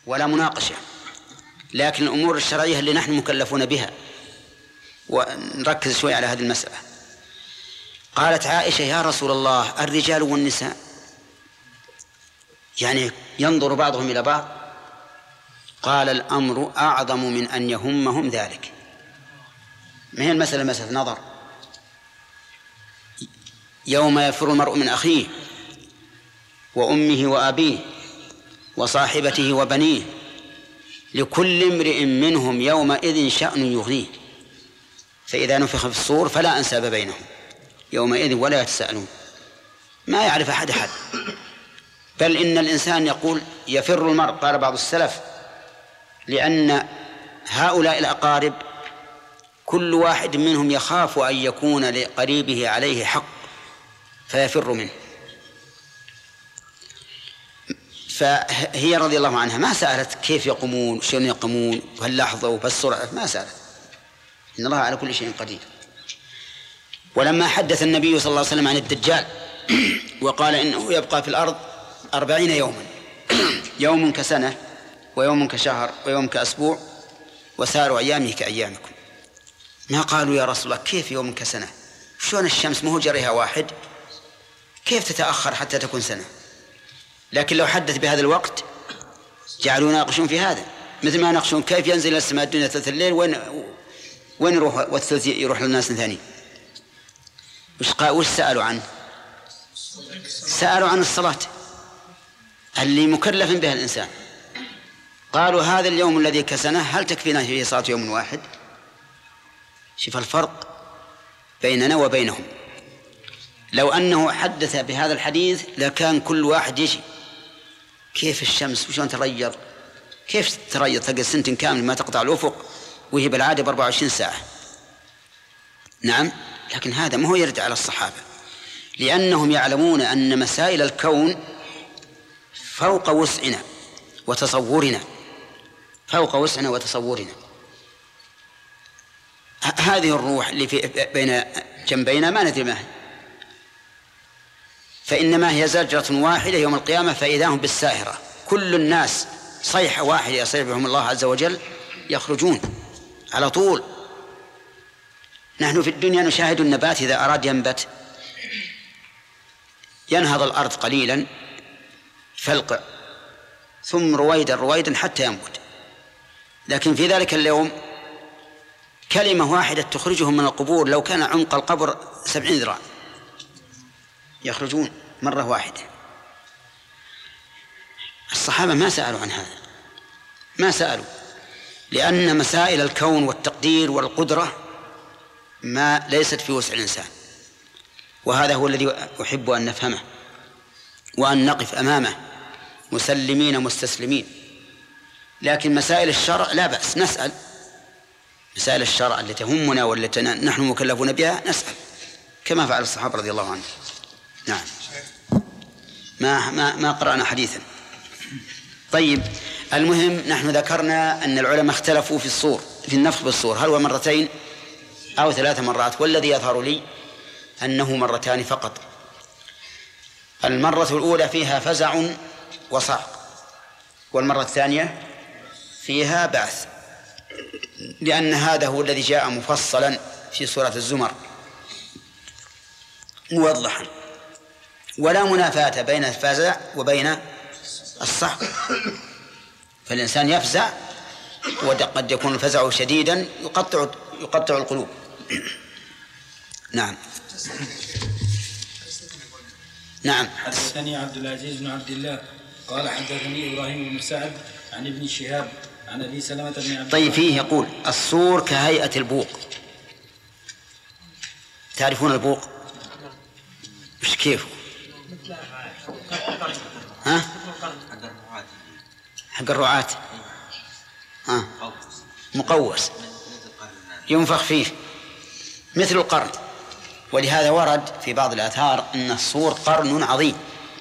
ولا مناقشة، لكن الأمور الشرعية اللي نحن مكلفون بها، ونركز شوي على هذه المسألة. قالت عائشة: يا رسول الله، الرجال والنساء يعني ينظر بعضهم إلى بعض؟ قال: الأمر أعظم من أن يهمهم ذلك. ما هي المسألة مسألة نظر. يوم يفر المرء من أخيه وأمه وأبيه وصاحبته وبنيه لكل امرئ منهم يومئذ شأن يغنيه، فإذا نفخ في الصور فلا أنساب بينهم يومئذ ولا يتساءلون. ما يعرف أحد، بل إن الإنسان يقول يفر المرء، قال بعض السلف، لأن هؤلاء الأقارب كل واحد منهم يخاف أن يكون لقريبه عليه حق فيفر منه. فهي رضي الله عنها ما سألت كيف يقومون، شلون يقومون، وهاللحظة وبالسرعة، ما سألت، إن الله على كل شيء قدير. ولما حدث النبي صلى الله عليه وسلم عن الدجال وقال إنه يبقى في الأرض 40 يوما، يوم كسنة ويوم كشهر ويوم كأسبوع وسائر أيامه كأيامكم، ما قالوا يا رسول الله كيف يوم كسنة؟ شلون الشمس ما هو جريها واحد، كيف تتأخر حتى تكون سنة؟ لكن لو حدث بهذا الوقت جعلوا يناقشون في هذا، مثل ما يناقشون كيف ينزل السماء الدنيا ثلث الليل، وين يروح والثلث يروح للناس ثاني. وش سألوا عنه؟ سألوا عن الصلاة اللي مكلف بها الإنسان. قالوا هذا اليوم الذي كسنه هل تكفينا فيه صلاة يوم واحد؟ شوف الفرق بيننا وبينهم. لو أنه حدث بهذا الحديث لكان كل واحد يجي كيف الشمس وشون تريض، كيف تريض تلقى سنة كامل ما تقطع الأفق وهي بالعادة ب24 ساعة. نعم، لكن هذا ما هو يرد على الصحابة، لأنهم يعلمون أن مسائل الكون فوق وسعنا وتصورنا، فوق وسعنا وتصورنا. هذه الروح اللي بين جنبينا ما ندري ما هي، فإنما هي زجرة واحدة يوم القيامة فإذا هم بالساهرة، كل الناس صيحة واحدة يصيح بهم الله عز وجل يخرجون على طول. نحن في الدنيا نشاهد النبات إذا أراد ينبت ينهض الأرض قليلا فلقع ثم رويدا حتى ينبت، لكن في ذلك اليوم كلمة واحدة تخرجهم من القبور، لو كان عمق القبر 70 ذراع يخرجون مرة واحدة. الصحابة ما سألوا عن هذا، ما سألوا، لأن مسائل الكون والتقدير والقدرة ما ليست في وسع الإنسان، وهذا هو الذي أحب أن نفهمه وأن نقف أمامه مسلمين مستسلمين. لكن مسائل الشرع لا بأس نسأل، مسائل الشرع التي تهمنا والتي نحن مكلفون بها نسأل كما فعل الصحابة رضي الله عنهم. نعم، ما قرأنا حديثا. طيب، المهم نحن ذكرنا أن العلماء اختلفوا في الصور، في النفخ بالصور، هل هو مرتين أو 3 مرات؟ والذي يظهر لي أنه مرتان فقط. المرة الأولى فيها فزع وصعق، والمرة الثانية فيها بعث، لأن هذا هو الذي جاء مفصلا في سورة الزمر موضحا، ولا منافاة بين الفزع وبين الصعق، فالإنسان يفزع وقد يكون الفزع شديدا يقطع القلوب. نعم. حدثني عبد العزيز بن عبد الله قال حدثني إبراهيم بن سعد عن ابن شهاب عن أبي سلمة بن عبد. طيب، فيه يقول الصور كهيئة البوق. تعرفون البوق؟ مش كيفه؟ ها؟ حق الرعاة. مقوس ينفخ فيه مثل القرن، ولهذا ورد في بعض الآثار أن الصور قرن عظيم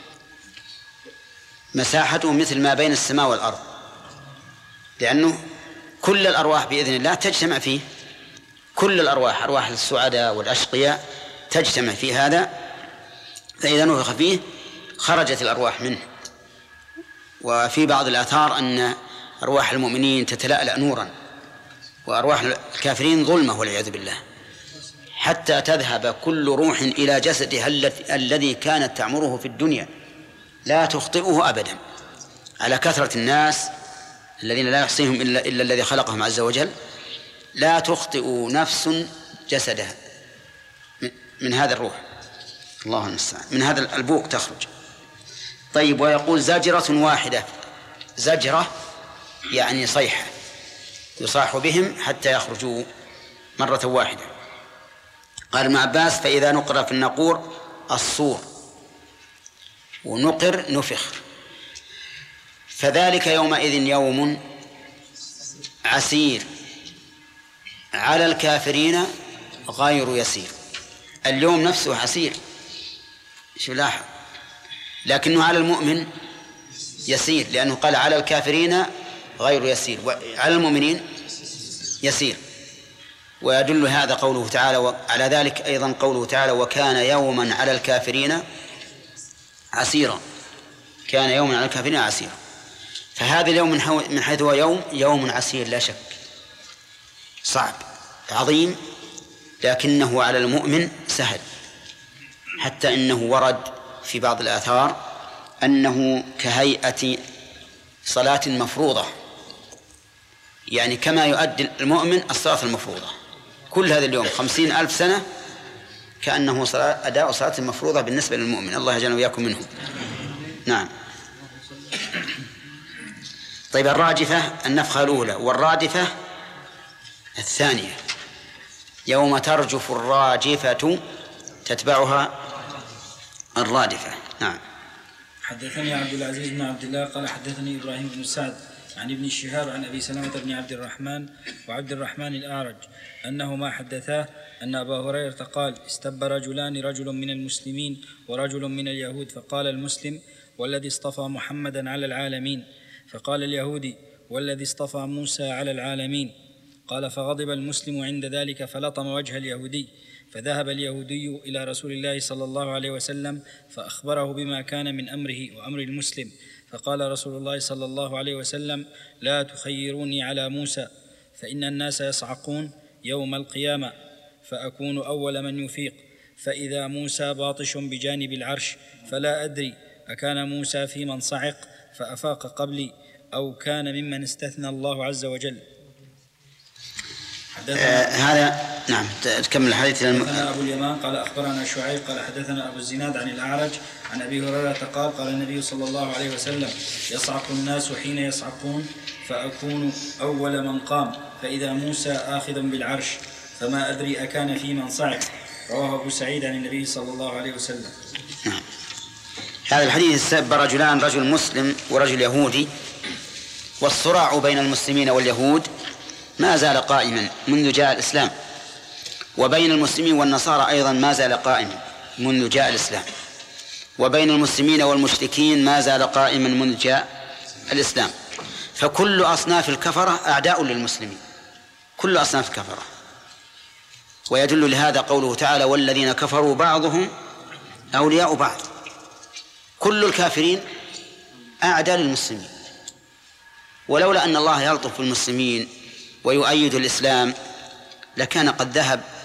مساحته مثل ما بين السماء والأرض، لأنه كل الأرواح بإذن الله تجتمع فيه، كل الأرواح، أرواح السعداء والأشقياء تجتمع في هذا، فإذا نفخ فيه خرجت الأرواح منه. وفي بعض الآثار أن أرواح المؤمنين تتلألأ نورا، وأرواح الكافرين ظلمة والعياذ بالله، حتى تذهب كل روح إلى جسدها الذي كانت تعمره في الدنيا، لا تخطئه أبدا، على كثرة الناس الذين لا يحصيهم إلا الذي خلقهم عز وجل. لا تخطئ نفس جسدها من هذا الروح، الله المستعان، من هذا البوق تخرج. طيب، ويقول زجرة واحدة، زجرة يعني صيحة، يصاح بهم حتى يخرجوا مرة واحدة. قال ابن عباس: فإذا نقر في الناقور الصور، ونقر نفخ، فذلك يومئذ يوم عسير على الكافرين غير يسير. اليوم نفسه عسير، شو لاحظ، لكنه على المؤمن يسير، لأنه قال على الكافرين غير يسير، وعلى المؤمنين يسير. ويدل هذا قوله تعالى على ذلك أيضا قوله تعالى: وكان يوما على الكافرين عسيرا، كان يوما على الكافرين عسيرا. فهذا اليوم من حيث هو يوم عسير لا شك، صعب عظيم، لكنه على المؤمن سهل، حتى إنه ورد في بعض الآثار أنه كهيئة صلاة مفروضة، يعني كما يؤدي المؤمن الصلاة المفروضة كل هذا اليوم 50,000 سنة، كأنه أداء صلاة مفروضة بالنسبة للمؤمن. الله يجعلنا وإياكم منهم. نعم. طيب، الراجفة النفخة الأولى، والرادفة الثانية، يوم ترجف الراجفة تتبعها الرادفة. نعم. حدثني عبد العزيز بن عبد الله قال حدثني إبراهيم بن سعد عن ابن شهاب عن أبي سلمة بن عبد الرحمن وعبد الرحمن الأعرج أنهما حدثاه أن أبا هريرة قال: استب رجلان، رجل من المسلمين ورجل من اليهود، فقال المسلم: والذي اصطفى محمدا على العالمين. فقال اليهودي: والذي اصطفى موسى على العالمين. قال: فغضب المسلم عند ذلك فلطم وجه اليهودي، فذهب اليهودي إلى رسول الله صلى الله عليه وسلم فأخبره بما كان من أمره وأمر المسلم. فقال رسول الله صلى الله عليه وسلم: لا تخيروني على موسى، فإن الناس يصعقون يوم القيامة، فأكون أول من يفيق، فإذا موسى باطش بجانب العرش، فلا أدري أكان موسى في من صعق فأفاق قبلي، أو كان ممن استثنى الله عز وجل. هذا نعم. تكمل الحديث. حدثنا أبو اليمان قال أخبرنا شعيب قال حدثنا أبو الزناد عن الأعرج عن أبي هريرة قال: قال النبي صلى الله عليه وسلم: يصعق الناس حين يصعقون، فأكون أول من قام، فإذا موسى آخذ بالعرش، فما أدري أكان في من صعق. رواه أبو سعيد عن النبي صلى الله عليه وسلم. نعم. هذا الحديث سب رجلان، رجل مسلم ورجل يهودي، والصراع بين المسلمين واليهود ما زال قائما منذ جاء الإسلام، وبين المسلمين والنصارى أيضا ما زال قائما منذ جاء الإسلام، وبين المسلمين والمشركين ما زال قائما منذ جاء الإسلام. فكل أصناف الكفرة أعداء للمسلمين، كل أصناف الكفرة. ويدل لهذا قوله تعالى: والذين كفروا بعضهم أولياء بعض. كل الكافرين أعداء للمسلمين، ولولا أن الله يلطف بالمسلمين ويؤيد الإسلام لكان قد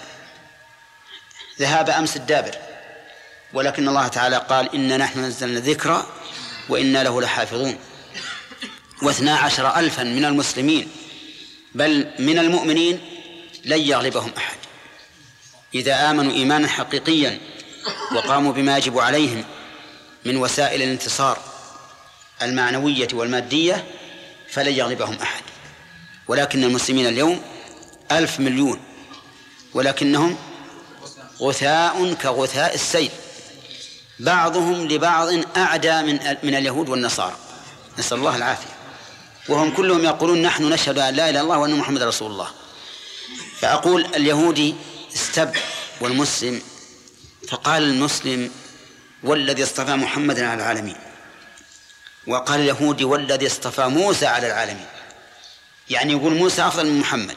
ذهاب أمس الدابر، ولكن الله تعالى قال: إنا نحن نزلنا الذكر وإنا له لحافظون. 12,000 من المسلمين بل من المؤمنين لن يغلبهم أحد إذا آمنوا إيمانا حقيقيا وقاموا بما يجب عليهم من وسائل الانتصار المعنوية والمادية، فلن يغلبهم أحد. ولكن المسلمين اليوم 1,000 مليون، ولكنهم غثاء كغثاء السيل، بعضهم لبعض أعدى من اليهود والنصارى، نسأل الله العافية. وهم كلهم يقولون: نحن نشهد أن لا إله إلا الله وأن محمد رسول الله. فأقول اليهودي استب والمسلم، فقال المسلم: والذي اصطفى محمدا على العالمين، وقال اليهودي: والذي اصطفى موسى على العالمين، يعني يقول موسى أفضل من محمد.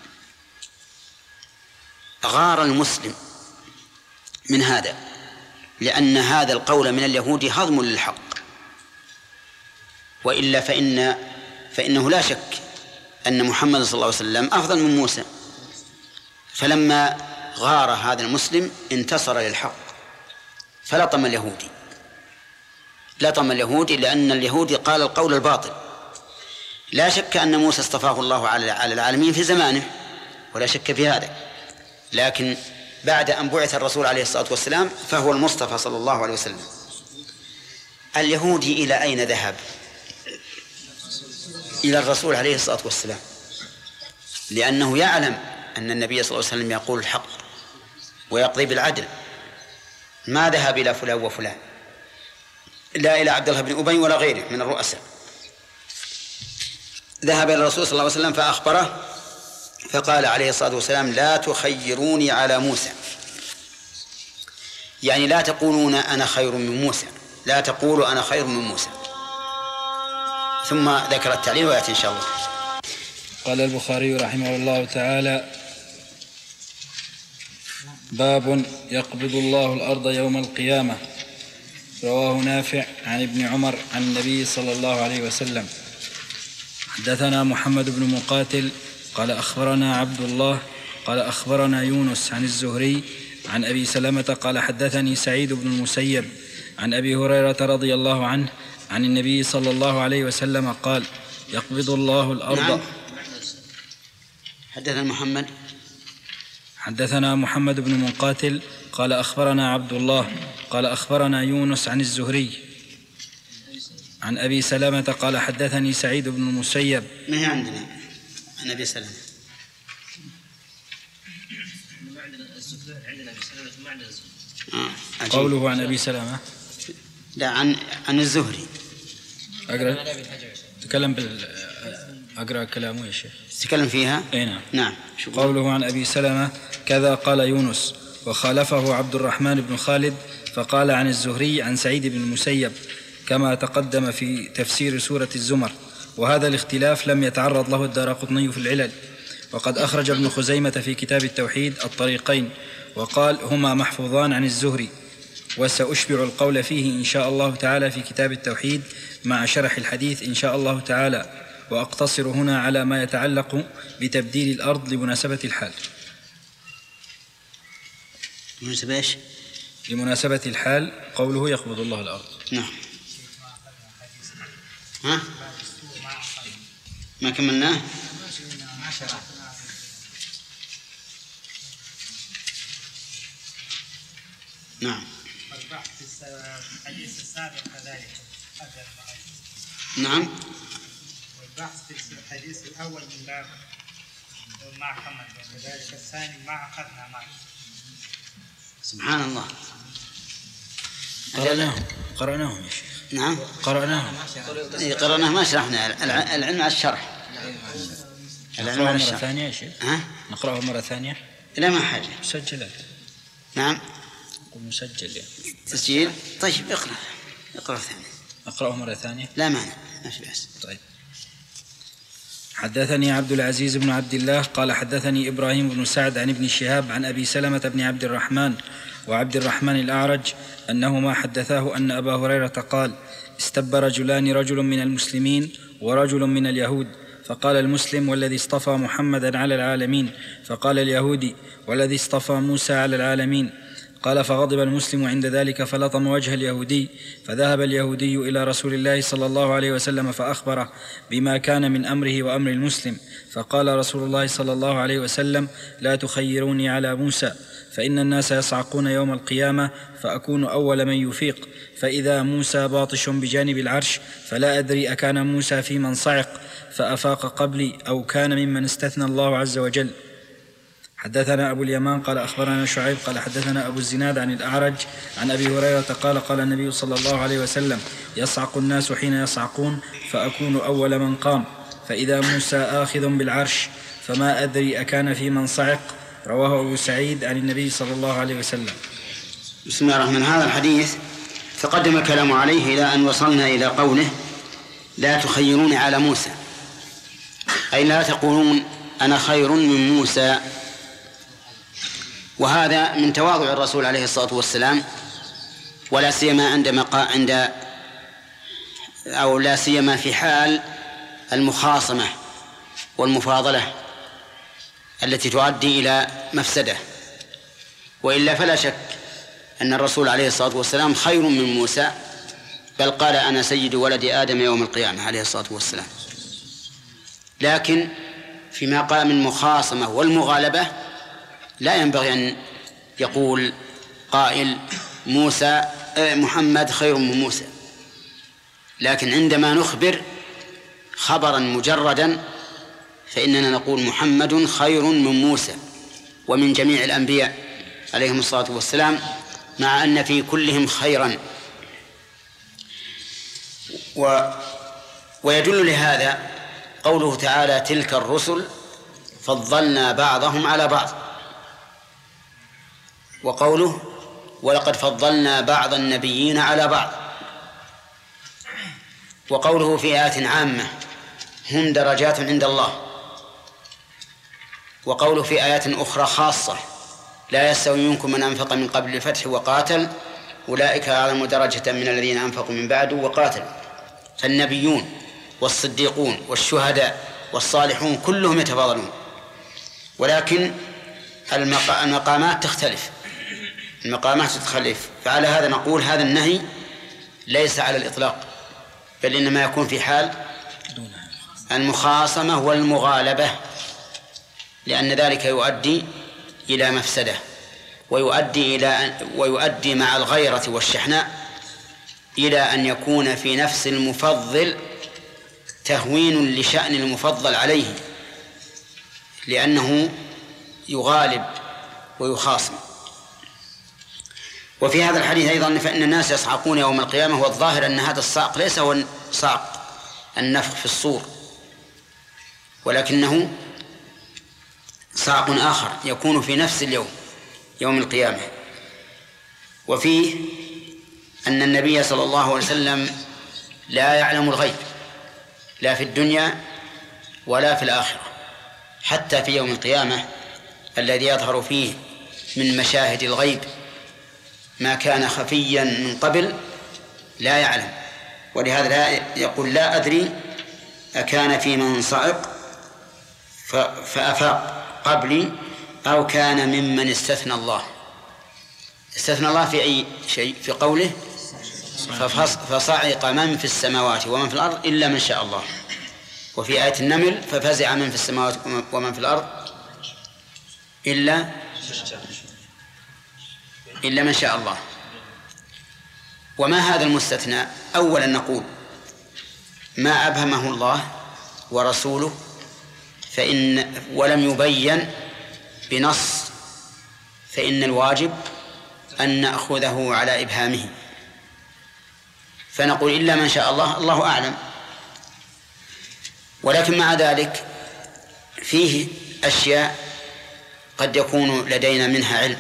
غار المسلم من هذا، لأن هذا القول من اليهود هضم للحق، وإلا فإنه لا شك أن محمد صلى الله عليه وسلم أفضل من موسى. فلما غار هذا المسلم انتصر للحق فلطم اليهودي، لطم اليهودي، لأن اليهودي قال القول الباطل. لا شك أن موسى اصطفاه الله على العالمين في زمانه، ولا شك في هذا، لكن بعد أن بعث الرسول عليه الصلاة والسلام فهو المصطفى صلى الله عليه وسلم. اليهودي إلى أين ذهب؟ إلى الرسول عليه الصلاة والسلام، لأنه يعلم أن النبي صلى الله عليه وسلم يقول الحق ويقضي بالعدل. ما ذهب إلى فلان وفلان، لا إلى عبد الله بن أبي ولا غيره من الرؤساء، ذهب إلى الرسول صلى الله عليه وسلم فأخبره، فقال عليه الصلاة والسلام: لا تخيروني على موسى، يعني لا تقولون أنا خير من موسى، لا تقولوا أنا خير من موسى. ثم ذكر التعليل ويأتي إن شاء الله. قال البخاري رحمه الله تعالى: باب يقبض الله الأرض يوم القيامة. رواه نافع عن ابن عمر عن النبي صلى الله عليه وسلم. حدثنا محمد بن مقاتل قال أخبرنا عبد الله قال أخبرنا يونس عن الزهري عن أبي سلمة قال حدثني سعيد بن المسيب عن أبي هريرة رضي الله عنه عن النبي صلى الله عليه وسلم قال: يقبض الله الأرض. نعم. حدثنا محمد بن مقاتل قال أخبرنا عبد الله قال أخبرنا يونس عن الزهري عن أبي سلمة قال حدثني سعيد بن المسيب. ما هي عندنا عن أبي سلمة؟ قوله عن أبي سلمة لا عن الزهري. أقرأ تكلم أقرأ كلامه يا شيخ تكلم فيها. أي نعم. قوله عن أبي سلمة كذا قال يونس، وخالفه عبد الرحمن بن خالد فقال عن الزهري عن سعيد بن المسيب كما تقدم في تفسير سورة الزمر. وهذا الاختلاف لم يتعرض له الدارقطني في العلل، وقد أخرج ابن خزيمة في كتاب التوحيد الطريقين وقال هما محفوظان عن الزهري، وسأشبع القول فيه إن شاء الله تعالى في كتاب التوحيد مع شرح الحديث إن شاء الله تعالى، وأقتصر هنا على ما يتعلق بتبديل الأرض لمناسبة الحال. لمناسبة الحال قوله يقبض الله الأرض. نعم. ها؟ ما كملناه؟ نعم. الحديث السابق كذلك. نعم. والبحث في الحديث الأول من باب ما كمل، وكذلك الثاني ما أخذنا معه. سبحان الله. قرأناهم يا شيخ. نعم. قرأناهم ما شرحنا. العلم على الشرح. نقرأه مرة ثانية يا شيخ. نقرأه مرة ثانية. لا ما حاجة. مسجلة. نعم. مسجل يعني. تسجيل. طيب اقرأ ثانية. أقرأه مرة ثانية. لا مانع، ما في بأس. طيب. حدثني عبد العزيز بن عبد الله قال حدثني إبراهيم بن سعد عن ابن شهاب عن أبي سلمة بن عبد الرحمن وعبد الرحمن الأعرج أنهما حدثاه أن أبا هريرة قال: استب رجلان، رجل من المسلمين ورجل من اليهود، فقال المسلم: والذي اصطفى محمدا على العالمين. فقال اليهودي: والذي اصطفى موسى على العالمين. قال: فغضب المسلم عند ذلك فلطم وجه اليهودي، فذهب اليهودي إلى رسول الله صلى الله عليه وسلم فأخبره بما كان من أمره وأمر المسلم. فقال رسول الله صلى الله عليه وسلم: لا تخيروني على موسى، فإن الناس يصعقون يوم القيامة فأكون أول من يفيق، فإذا موسى باطش بجانب العرش فلا أدري أكان موسى في من صعق فأفاق قبلي أو كان ممن استثنى الله عز وجل. حدثنا أبو اليمان قال أخبرنا شعيب قال حدثنا أبو الزناد عن الأعرج عن أبي هريرة قال: قال النبي صلى الله عليه وسلم: يصعق الناس حين يصعقون فأكون أول من قام، فإذا موسى آخذ بالعرش فما أدري أكان في من صعق. رواه أبو سعيد عن النبي صلى الله عليه وسلم. بسم الله الرحمن الرحيم. هذا الحديث تقدم الكلام عليه إلى أن وصلنا إلى قوله: لا تخيرون على موسى، أي لا تقولون أنا خير من موسى. وهذا من تواضع الرسول عليه الصلاة والسلام، ولا سيما لا سيما في حال المخاصمة والمفاضلة التي تؤدي إلى مفسدة، وإلا فلا شك أن الرسول عليه الصلاة والسلام خير من موسى، بل قال أنا سيد ولد آدم يوم القيامة عليه الصلاة والسلام. لكن في مقام المخاصمة والمغالبة لا ينبغي أن يقول قائل محمد خير من موسى، لكن عندما نخبر خبرا مجردا فإننا نقول محمد خير من موسى ومن جميع الأنبياء عليهم الصلاة والسلام، مع أن في كلهم خيرا. ويدل لهذا قوله تعالى تلك الرسل فضلنا بعضهم على بعض، وقوله ولقد فضلنا بعض النبيين على بعض، وقوله في آيات عامة هم درجات عند الله، وقوله في آيات أخرى خاصة لا يستوي منكم من أنفق من قبل الفتح وقاتل أولئك أعظم درجة من الذين أنفقوا من بعد وقاتلوا. فالنبيون والصديقون والشهداء والصالحون كلهم يتفاضلون، ولكن المقامات تختلف، فعلى هذا نقول هذا النهي ليس على الإطلاق، بل إنما يكون في حال المخاصمة والمغالبة، لأن ذلك يؤدي إلى مفسدة، ويؤدي مع الغيرة والشحناء إلى أن يكون في نفس المفضل تهوين لشأن المفضل عليه، لأنه يغالب ويخاصم. وفي هذا الحديث أيضا فإن الناس يصعقون يوم القيامة، والظاهر أن هذا الصعق ليس هو صعق النفخ في الصور، ولكنه صعق آخر يكون في نفس اليوم يوم القيامة. وفيه أن النبي صلى الله عليه وسلم لا يعلم الغيب لا في الدنيا ولا في الآخرة، حتى في يوم القيامة الذي يظهر فيه من مشاهد الغيب ما كان خفيا من قبل لا يعلم. ولهذا لا يقول لا أدري أكان في من صعق فأفاق قبلي أو كان ممن استثنى الله. استثنى الله في أي شيء؟ في قوله فصعق من في السماوات ومن في الأرض إلا من شاء الله. وفي آية النمل ففزع من في السماوات ومن في الأرض إلا من شاء الله. وما هذا المستثنى؟ أولا نقول ما أبهمه الله ورسوله ولم يبين بنص، فإن الواجب أن نأخذه على إبهامه، فنقول إلا من شاء الله، الله أعلم. ولكن مع ذلك فيه أشياء قد يكون لدينا منها علم،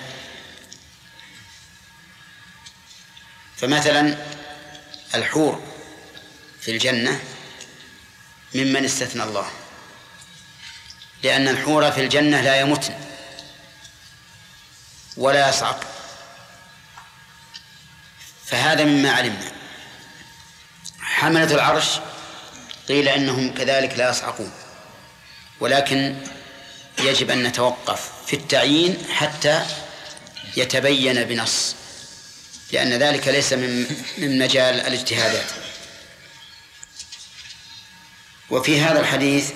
فمثلا الحور في الجنة ممن استثنى الله، لأن الحور في الجنة لا يمتن ولا يصعق، فهذا مما علمنا. حملة العرش قيل إنهم كذلك لا يصعقون، ولكن يجب أن نتوقف في التعيين حتى يتبين بنص، لأن ذلك ليس من مجال الاجتهادات. وفي هذا الحديث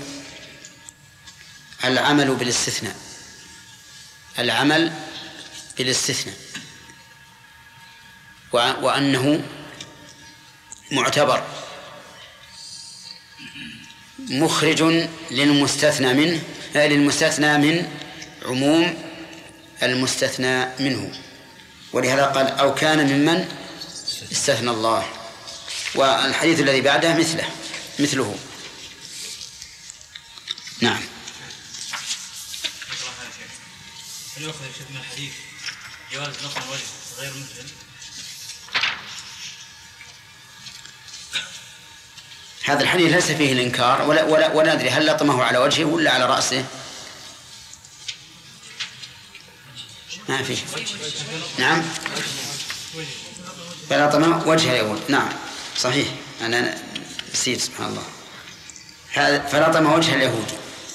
العمل بالاستثناء وأنه معتبر مخرج للمستثنى من عموم المستثنى منه، ولهذا قال أو كان ممن استثنى الله. والحديث الذي بعده مثله. نعم. هل يؤخذ من الحديث جواز نقل الوجه غير مثل؟ هذا الحديث ليس فيه الإنكار ولا ندري هل لطمه على وجهه ولا على رأسه. ما فيه. نعم. فلطمه وجهه يقول. نعم صحيح، أنا نسيت سبحان الله. هذا فلطم وجه اليهودي.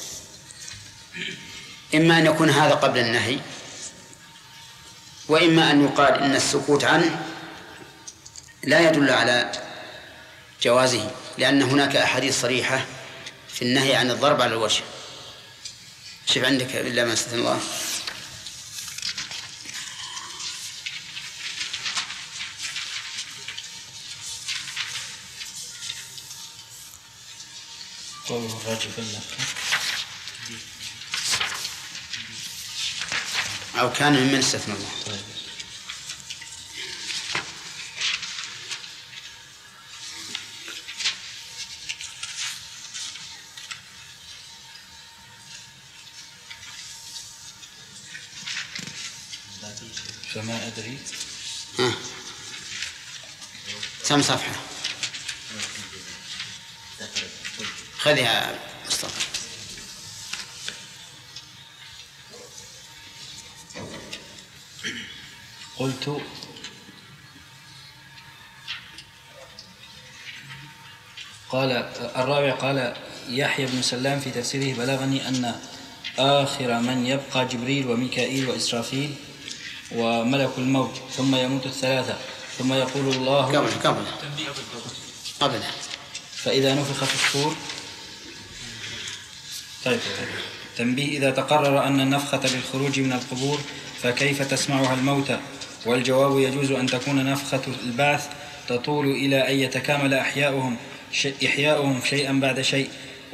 إما أن يكون هذا قبل النهي، وإما أن يقال إن السكوت عنه لا يدل على جوازه، لأن هناك أحاديث صريحة في النهي عن الضرب على الوجه. شوف عندك إلا ما استثنى الله. قوله الرجل أو كان ممن استثنى الله. فما أدري. كم صفحة؟ خذها مصطفى. قلت قال الرابع قال يحيى بن سلام في تفسيره بلغني أن آخر من يبقى جبريل وميكائيل وإسرافيل وملك الموت ثم يموت الثلاثة ثم يقول الله قبل فإذا نفخ في الصور. طيب تنبيه: إذا تقرر أن النفخة للخروج من القبور فكيف تسمعها الموتى؟ والجواب: يجوز أن تكون نفخة البعث تطول إلى أن يتكامل إحياؤهم شيئا بعد شيء.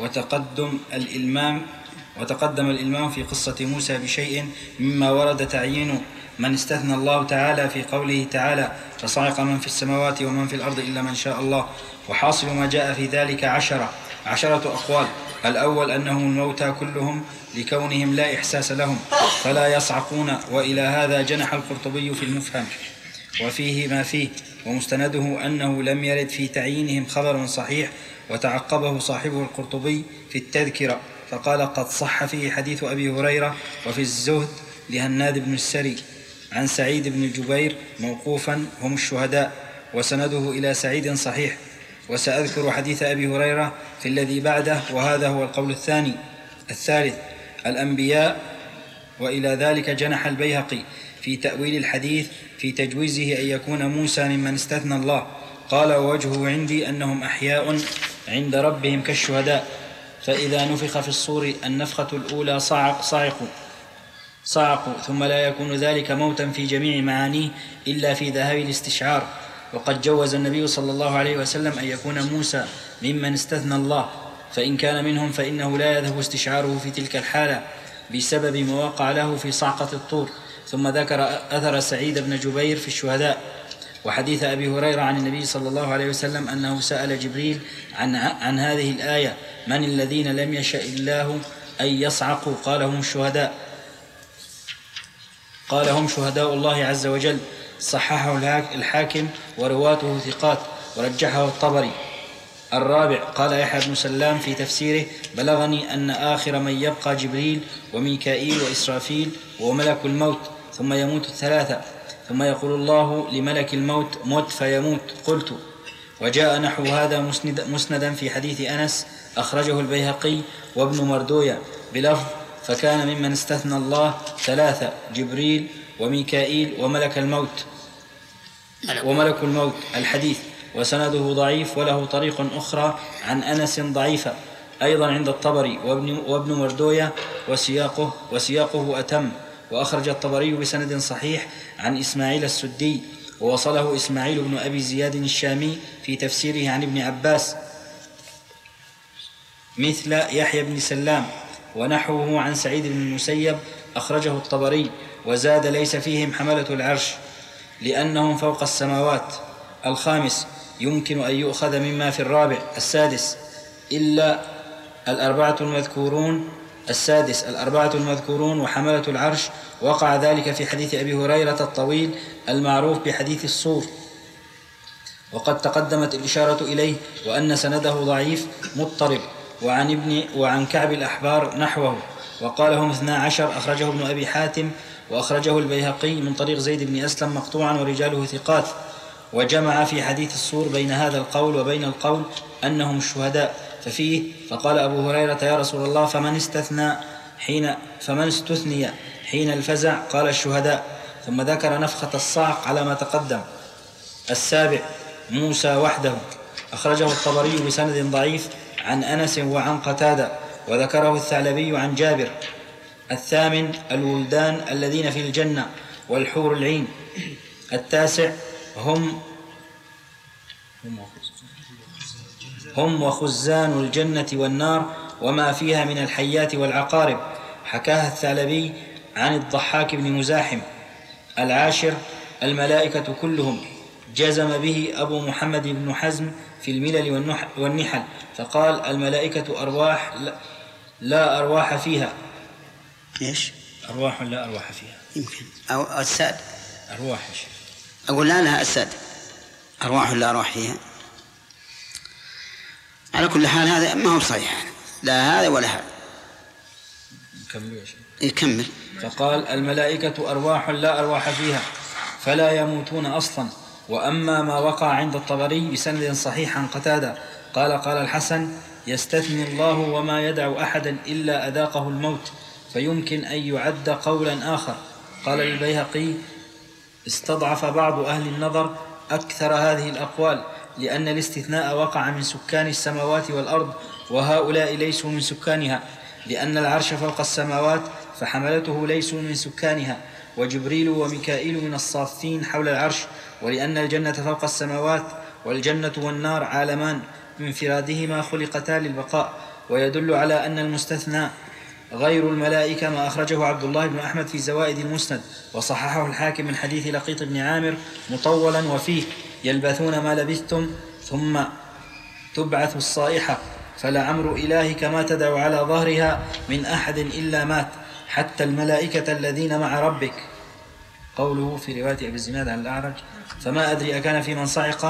وتقدم الإلمام في قصة موسى بشيء مما ورد تعيين من استثنى الله تعالى في قوله تعالى: فصعق من في السماوات ومن في الأرض إلا من شاء الله. وحاصل ما جاء في ذلك عشرة أقوال. الأول أنهم الموتى كلهم لكونهم لا إحساس لهم فلا يصعقون، وإلى هذا جنح القرطبي في المفهم وفيه ما فيه، ومستنده أنه لم يرد في تعيينهم خبر صحيح. وتعقبه صاحبه القرطبي في التذكرة فقال: قد صح فيه حديث أبي هريرة وفي الزهد لهناد بن السري عن سعيد بن جبير موقوفا: هم الشهداء، وسنده إلى سعيد صحيح. وسأذكر حديث أبي هريرة في الذي بعده، وهذا هو القول الثالث الأنبياء. وإلى ذلك جنح البيهقي في تأويل الحديث في تجويزه أن يكون موسى ممن استثنى الله. قال: ووجهه عندي أنهم أحياء عند ربهم كالشهداء، فإذا نفخ في الصور النفخة الأولى صعقوا، ثم لا يكون ذلك موتا في جميع معانيه إلا في ذهاب الاستشعار. وقد جوز النبي صلى الله عليه وسلم أن يكون موسى ممن استثنى الله، فإن كان منهم فإنه لا يذهب استشعاره في تلك الحالة بسبب ما وقع له في صعقة الطور. ثم ذكر أثر سعيد بن جبير في الشهداء، وحديث أبي هريرة عن النبي صلى الله عليه وسلم أنه سأل جبريل عن هذه الآية: من الذين لم يشأ الله أن يصعقوا؟ قال: هم شهداء الله عز وجل. صححه الحاكم ورواته ثقات، ورجحه الطبري. الرابع قال يحيى بن سلام في تفسيره: بلغني أن آخر من يبقى جبريل وميكائيل وإسرافيل وملك الموت ثم يموت الثلاثة ثم يقول الله لملك الموت: مت فيموت. قلت: وجاء نحو هذا مسندا في حديث أنس أخرجه البيهقي وابن مردوية بلفظ: فكان ممن استثنى الله ثلاثة: جبريل وميكائيل وملك الموت الحديث. وسنده ضعيف، وله طريق أخرى عن أنس ضعيفة أيضا عند الطبري وابن مردوية، وسياقه أتم. وأخرج الطبري بسند صحيح عن إسماعيل السدي، ووصله إسماعيل بن أبي زياد الشامي في تفسيره عن ابن عباس مثل يحيى بن سلام. ونحوه عن سعيد بن المسيب أخرجه الطبري، وزاد: ليس فيهم حملة العرش لأنهم فوق السماوات. الخامس يمكن أن يؤخذ مما في الرابع. السادس الأربعة المذكورون وحملة العرش، وقع ذلك في حديث أبي هريرة الطويل المعروف بحديث الصور، وقد تقدمت الإشارة إليه، وأن سنده ضعيف مضطرب. وعن كعب الأحبار نحوه، وقالهم 12 أخرجه ابن أبي حاتم، وأخرجه البيهقي من طريق زيد بن أسلم مقطوعا ورجاله ثقات. وجمع في حديث الصور بين هذا القول وبين القول أنهم الشهداء، ففيه فقال أبو هريرة يا رسول الله فمن استثني حين الفزع؟ قال الشهداء. ثم ذكر نفخة الصعق على ما تقدم. 7 موسى وحده، أخرجه الطبري بسند ضعيف عن أنس وعن قتادة، وذكره الثعلبي عن جابر. 8 الولدان الذين في الجنة والحور العين. 9 هم وخزان الجنة والنار وما فيها من الحيات والعقارب، حكاها الثعلبي عن الضحاك بن مزاحم. 10 الملائكة كلهم، جزم به أبو محمد بن حزم في الملل والنحل، فقال الملائكة أرواح لا أرواح فيها. إيش؟ أرواح لا أرواح فيها يمكن، أو أجساد. أرواح. أقول لا لها أجساد، أرواح لا أرواح فيها. على كل حال هذا ما هو صحيح، لا هذا ولا هذا. يكمل. فقال الملائكة أرواح لا أرواح فيها فلا يموتون أصلا. وأما ما وقع عند الطبري بسند صحيح عن قتادة قال الحسن يستثني الله وما يدع أحدا إلا أذاقه الموت، فيمكن أن يعد قولا آخر. قال البيهقي استضعف بعض أهل النظر أكثر هذه الأقوال، لأن الاستثناء وقع من سكان السماوات والأرض، وهؤلاء ليسوا من سكانها، لأن العرش فوق السماوات فحملته ليسوا من سكانها، وجبريل وميكائيل من الصافين حول العرش، ولأن الجنة فوق السماوات، والجنة والنار عالمان بانفرادهما خلقتا للبقاء. ويدل على أن المستثنى غير الملائكة ما أخرجه عبد الله بن أحمد في زوائد المسند، وصححه الحاكم من حديث لقيط بن عامر مطولا وفيه يلبثون ما لبثتم ثم تبعث الصائحة، فلعمر إلهك ما تدع على ظهرها من أحد إلا مات، حتى الملائكة الذين مع ربك. قوله في رواية أبي الزناد عن الأعرج فما أدري أكان في من صعق.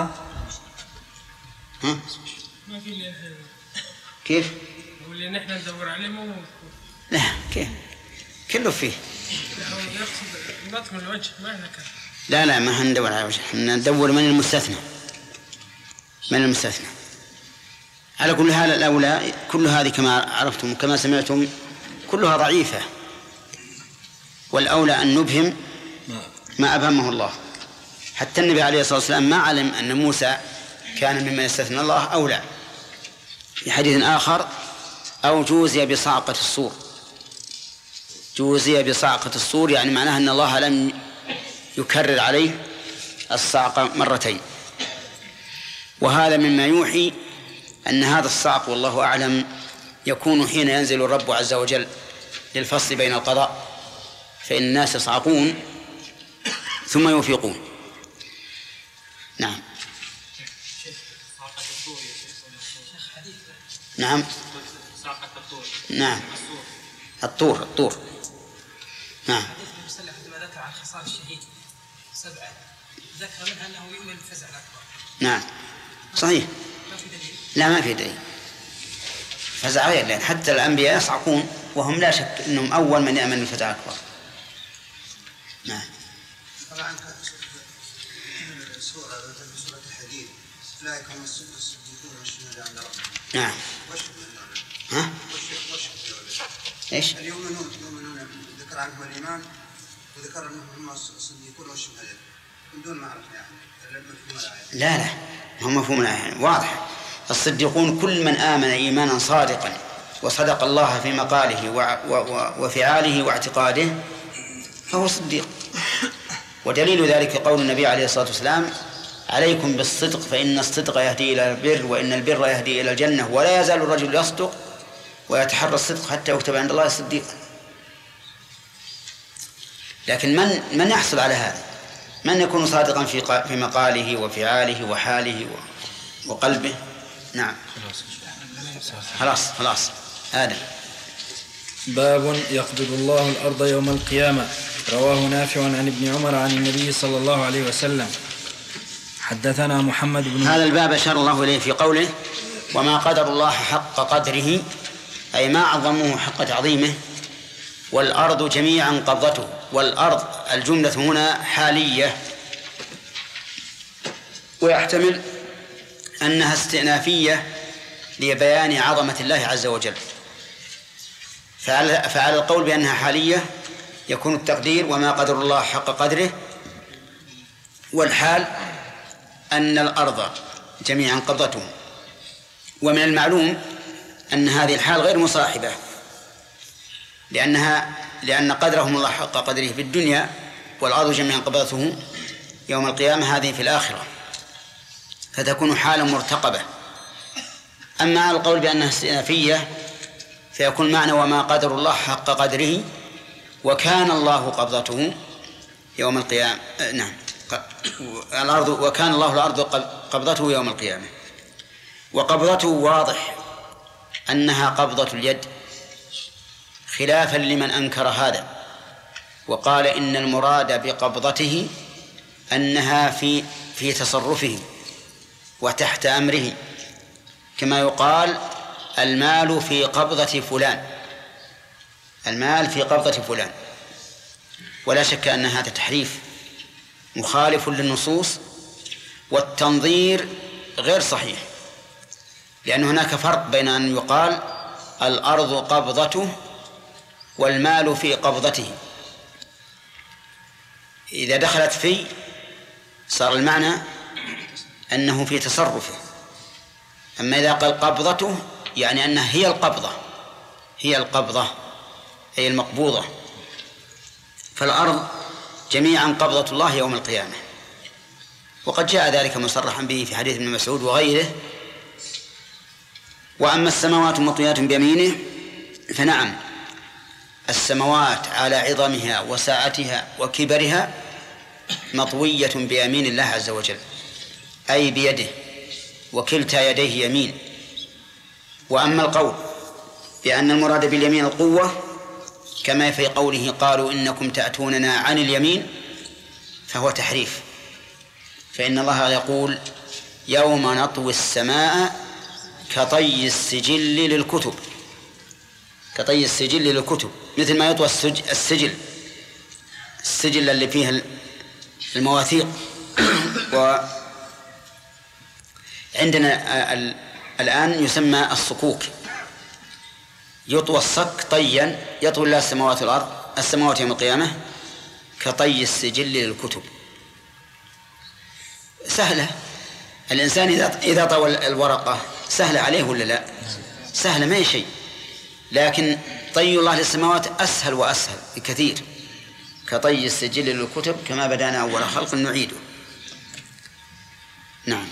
ما في كيف؟ واللي نحن ندور عليه مو لا كيف كله فيه. يقصد النطق من الوجه ما ذكر. لا ما هندور على وجه، ندور من المستثنى. على كل حال الأولى كل هذه كما عرفتم كما سمعتم كلها ضعيفة، والأولى أن نبهم ما أبهمه الله. حتى النبي عليه الصلاة والسلام ما علم أن موسى كان ممن يستثنى الله أولى. في حديث آخر أو جوزي بصعقة الصور. جوزي بصعقة الصور يعني معناها أن الله لم يكرر عليه الصعقة مرتين، وهذا مما يوحي أن هذا الصعق والله أعلم يكون حين ينزل الرب عز وجل للفصل بين القضاء، فإن الناس يصعقون ثم يفيقون. نعم. نعم. نعم. الطور. نعم. عندما ذكر عن خصال الشهيد 7 ذكر منها أنه يؤمن بالفزع الأكبر. نعم صحيح. لا ما في دليل. فزع غير، لأن حتى الأنبياء يصعقون وهم لا شك أنهم أول من يأمن بالفزع الأكبر. نعم. طبعا سورة الحديد أولئك هم الصديقون والشهداء عند ربهم. نعم. ها؟ إيش؟ يؤمنون ذكر عنهم الإيمان وذكر أنهم هم الصديقون والشهداء من دون معرفة يعني. لا هم مفهوم الآية واضح. الصديقون كل من آمن إيمانا صادقا وصدق الله في مقاله وفعاله واعتقاده فهو صديق. ودليل ذلك قول النبي عليه الصلاة والسلام عليكم بالصدق فإن الصدق يهدي إلى البر وإن البر يهدي إلى الجنة ولا يزال الرجل يصدق ويتحرى الصدق حتى يكتب عند الله صديقا. لكن من يحصل على هذا؟ من يكون صادقا في مقاله وفعاله وحاله وقلبه. نعم. خلاص هذا. باب يقبض الله الأرض يوم القيامة. رواه نافع عن ابن عمر عن النبي صلى الله عليه وسلم. حدثنا محمد بن هذا الباب أشار الله إليه في قوله وما قدر الله حق قدره، أي ما عظموه حق تعظيمه. والأرض جميعا قبضته. والأرض الجملة هنا حالية، ويحتمل أنها استئنافية لبيان عظمة الله عز وجل. فعلى القول بأنها حالية يكون التقدير وما قدر الله حق قدره، والحال أن الأرض جميعا قبضته. ومن المعلوم أن هذه الحال غير مصاحبة، لأن قدرهم الله حق قدره في الدنيا، والأرض جميعا قبضته يوم القيامة هذه في الآخرة، فتكون حالا مرتقبة. أما على القول بأنها استئنافية فيكون معنى وما قدر الله حق قدره وكان الله قبضته يوم القيامة. نعم، الأرض وكان الله الأرض قبضته يوم القيامة. وقبضته واضح أنها قبضة اليد، خلافا لمن أنكر هذا وقال إن المراد بقبضته أنها في تصرفه وتحت أمره، كما يقال المال في قبضة فلان، المال في قبضة فلان. ولا شك أن هذا تحريف مخالف للنصوص، والتنظير غير صحيح، لأن هناك فرق بين أن يقال الأرض قبضته والمال في قبضته. إذا دخلت في صار المعنى أنه في تصرفه، أما إذا قال قبضته يعني أنها هي القبضة، هي القبضة أي المقبوضة. فالأرض جميعا قبضة الله يوم القيامة، وقد جاء ذلك مصرحا به في حديث ابن مسعود وغيره. وأما السماوات مطويات بيمينه فنعم، السماوات على عظمها وساعتها وكبرها مطوية بيمين الله عز وجل، أي بيده، وكلتا يديه يمين. وأما القول بأن المراد باليمين القوة كما في قوله قالوا إنكم تأتوننا عن اليمين فهو تحريف، فإن الله يقول يوم نطوي السماء كطي السجل للكتب، كطي السجل للكتب، مثل ما يطوى السجل اللي فيه المواثيق. وعندنا الآن يسمى الصكوك، يطوى الصك طيا يطوي الله السماوات والأرض، السماوات يوم القيامة كطي السجل للكتب. سهلة، الإنسان إذا طوى الورقة سهلة عليه ولا لا؟ سهلة، ما هي شيء، لكن طي الله للسماوات أسهل وأسهل بكثير، كطي السجل للكتب كما بدأنا أول خلق نعيده. نعم.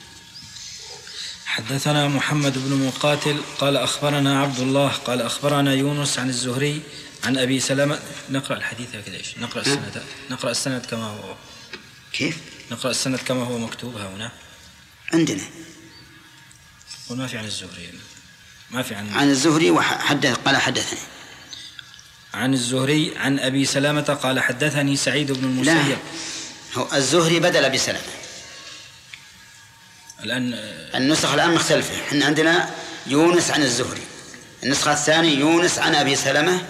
حدثنا محمد بن مقاتل قال أخبرنا عبد الله قال أخبرنا يونس عن الزهري عن أبي سلمة. نقرأ الحديث هكذا، إيش نقرأ السند كما هو. كيف نقرأ السند كما هو مكتوب هنا عندنا؟ وما في عن الزهري، ما في عن الزهري قال حدثني عن الزهري عن أبي سلمة قال حدثني سعيد بن المسيب. لا، هو الزهري بدل أبي سلمة. الآن النسخة الآن مختلفة، احنا عندنا يونس عن الزهري، النسخة الثانية يونس عن أبي سلمة،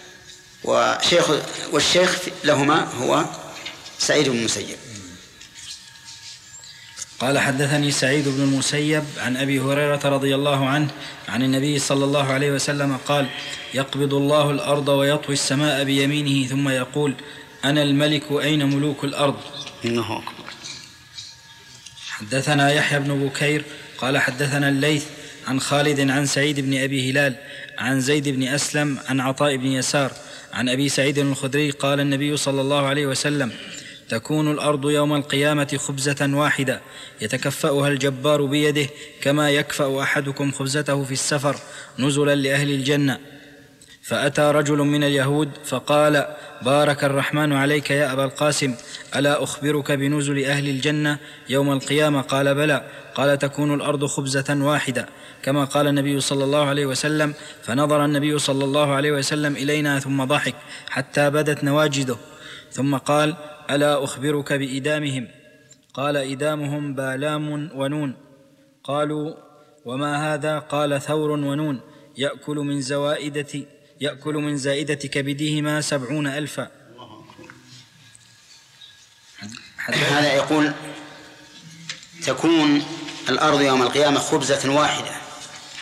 والشيخ لهما هو سعيد بن المسيب. قال حدثني سعيد بن المسيب عن أبي هريرة رضي الله عنه عن النبي صلى الله عليه وسلم قال يقبض الله الأرض ويطوي السماء بيمينه ثم يقول أنا الملك أين ملوك الأرض. إنه أكبر. حدثنا يحيى بن بكير قال حدثنا الليث عن خالد عن سعيد بن أبي هلال عن زيد بن أسلم عن عطاء بن يسار عن أبي سعيد الخدري قال النبي صلى الله عليه وسلم تكون الأرض يوم القيامة خبزة واحدة يتكفأها الجبار بيده كما يكفأ أحدكم خبزته في السفر نزلا لأهل الجنة. فأتى رجل من اليهود فقال بارك الرحمن عليك يا أبا القاسم ألا أخبرك بنزل أهل الجنة يوم القيامة؟ قال بلى. قال تكون الأرض خبزة واحدة كما قال النبي صلى الله عليه وسلم. فنظر النبي صلى الله عليه وسلم إلينا ثم ضحك حتى بدت نواجذه ثم قال ألا أخبرك بإدامهم؟ قال إدامهم بالام ونون. قالوا وما هذا؟ قال ثور ونون يأكل من زائدة كبدهما 70,000. هذا يقول تكون الأرض يوم القيامة خبزة واحدة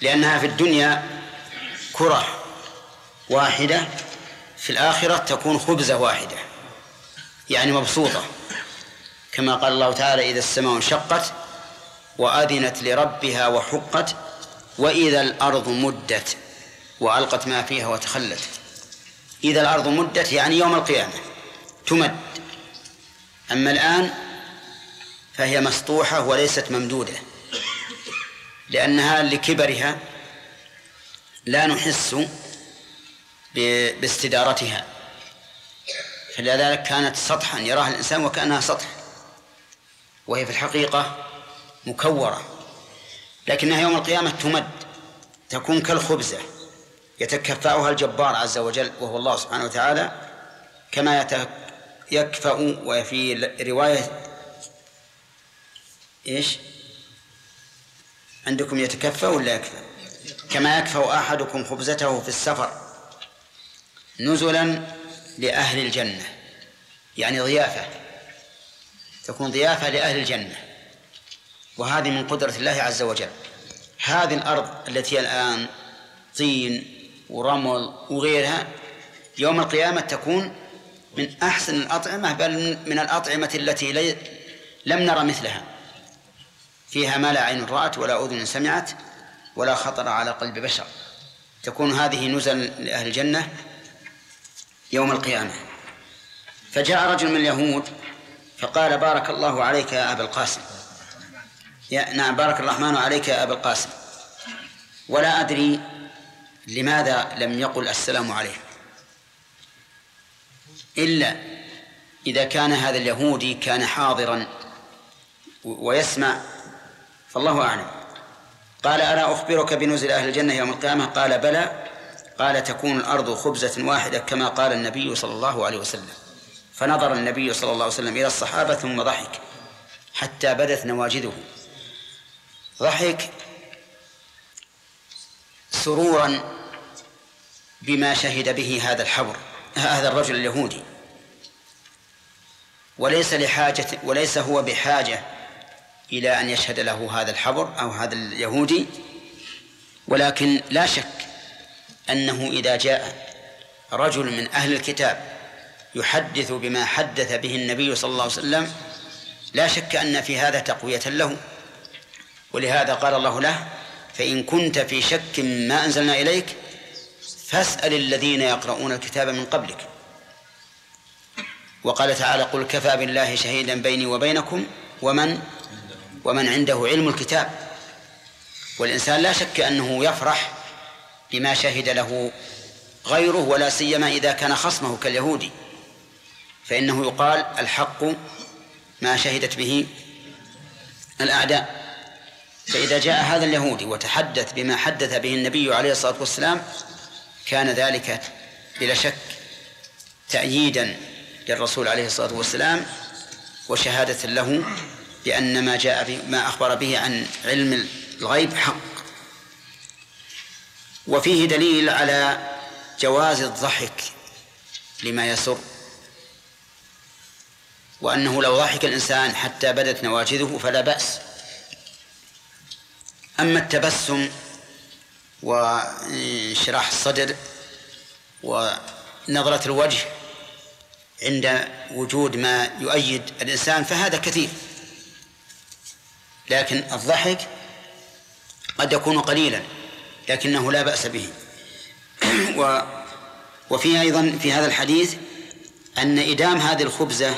لأنها في الدنيا كرة واحدة، في الآخرة تكون خبزة واحدة يعني مبسوطة، كما قال الله تعالى: إذا السماء انشقت وأذنت لربها وحقت وإذا الأرض مدت وألقت ما فيها وتخلت. إذا الأرض مدت يعني يوم القيامة تمد، أما الآن فهي مسطوحة وليست ممدودة، لأنها لكبرها لا نحس باستدارتها، فلذلك كانت سطحا يراها الإنسان وكأنها سطح، وهي في الحقيقة مكورة، لكنها يوم القيامة تمد، تكون كالخبزة يتكفأها الجبار عز وجل وهو الله سبحانه وتعالى، كما يكفأ. وفي رواية إيش عندكم؟ يتكفأ ولا يكفأ؟ كما يكفأ أحدكم خبزته في السفر نزلا لأهل الجنة، يعني ضيافة، تكون ضيافة لأهل الجنة، وهذه من قدرة الله عز وجل. هذه الأرض التي الآن طين ورمل وغيرها يوم القيامة تكون من أحسن الأطعمة، بل من الأطعمة التي لم نرى مثلها، فيها ما لا عين رأت ولا أذن سمعت ولا خطر على قلب بشر. تكون هذه نزل لأهل الجنة يوم القيامة. فجاء رجل من اليهود فقال: بارك الله عليك يا أبا القاسم. نعم، بارك الرحمن عليك يا أبا القاسم. ولا أدري لماذا لم يقل السلام عليه، إلا إذا كان هذا اليهودي كان حاضرا ويسمع، فالله أعلم. قال: ألا أخبرك بنزل أهل الجنة يوم القيامة؟ قال: بلى. قال: تكون الأرض خبزة واحدة كما قال النبي صلى الله عليه وسلم. فنظر النبي صلى الله عليه وسلم إلى الصحابة ثم ضحك حتى بدت نواجذه، ضحك سرورا بما شهد به هذا الرجل اليهودي، وليس هو بحاجة إلى أن يشهد له هذا الحبر أو هذا اليهودي، ولكن لا شك أنه إذا جاء رجل من أهل الكتاب يحدث بما حدث به النبي صلى الله عليه وسلم لا شك أن في هذا تقوية له، ولهذا قال الله له: فإن كنت في شك ما أنزلنا إليك فاسأل الذين يقرؤون الكتاب من قبلك. وقال تعالى: قل كفى بالله شهيدا بيني وبينكم ومن عنده علم الكتاب. والإنسان لا شك أنه يفرح بما شهد له غيره، ولا سيما إذا كان خصمه كاليهودي، فإنه يقال: الحق ما شهدت به الأعداء. فإذا جاء هذا اليهودي وتحدث بما حدث به النبي عليه الصلاة والسلام كان ذلك بلا شك تأييدا للرسول عليه الصلاة والسلام وشهادة له بأن ما أخبر به عن علم الغيب حق. وفيه دليل على جواز الضحك لما يسر، وأنه لو ضحك الإنسان حتى بدت نواجذه فلا بأس. أما التبسم وانشراح الصدر ونظرة الوجه عند وجود ما يؤيد الإنسان فهذا كثير، لكن الضحك قد يكون قليلا لكنه لا بأس به. وفيه أيضا في هذا الحديث أن إدام هذه الخبزة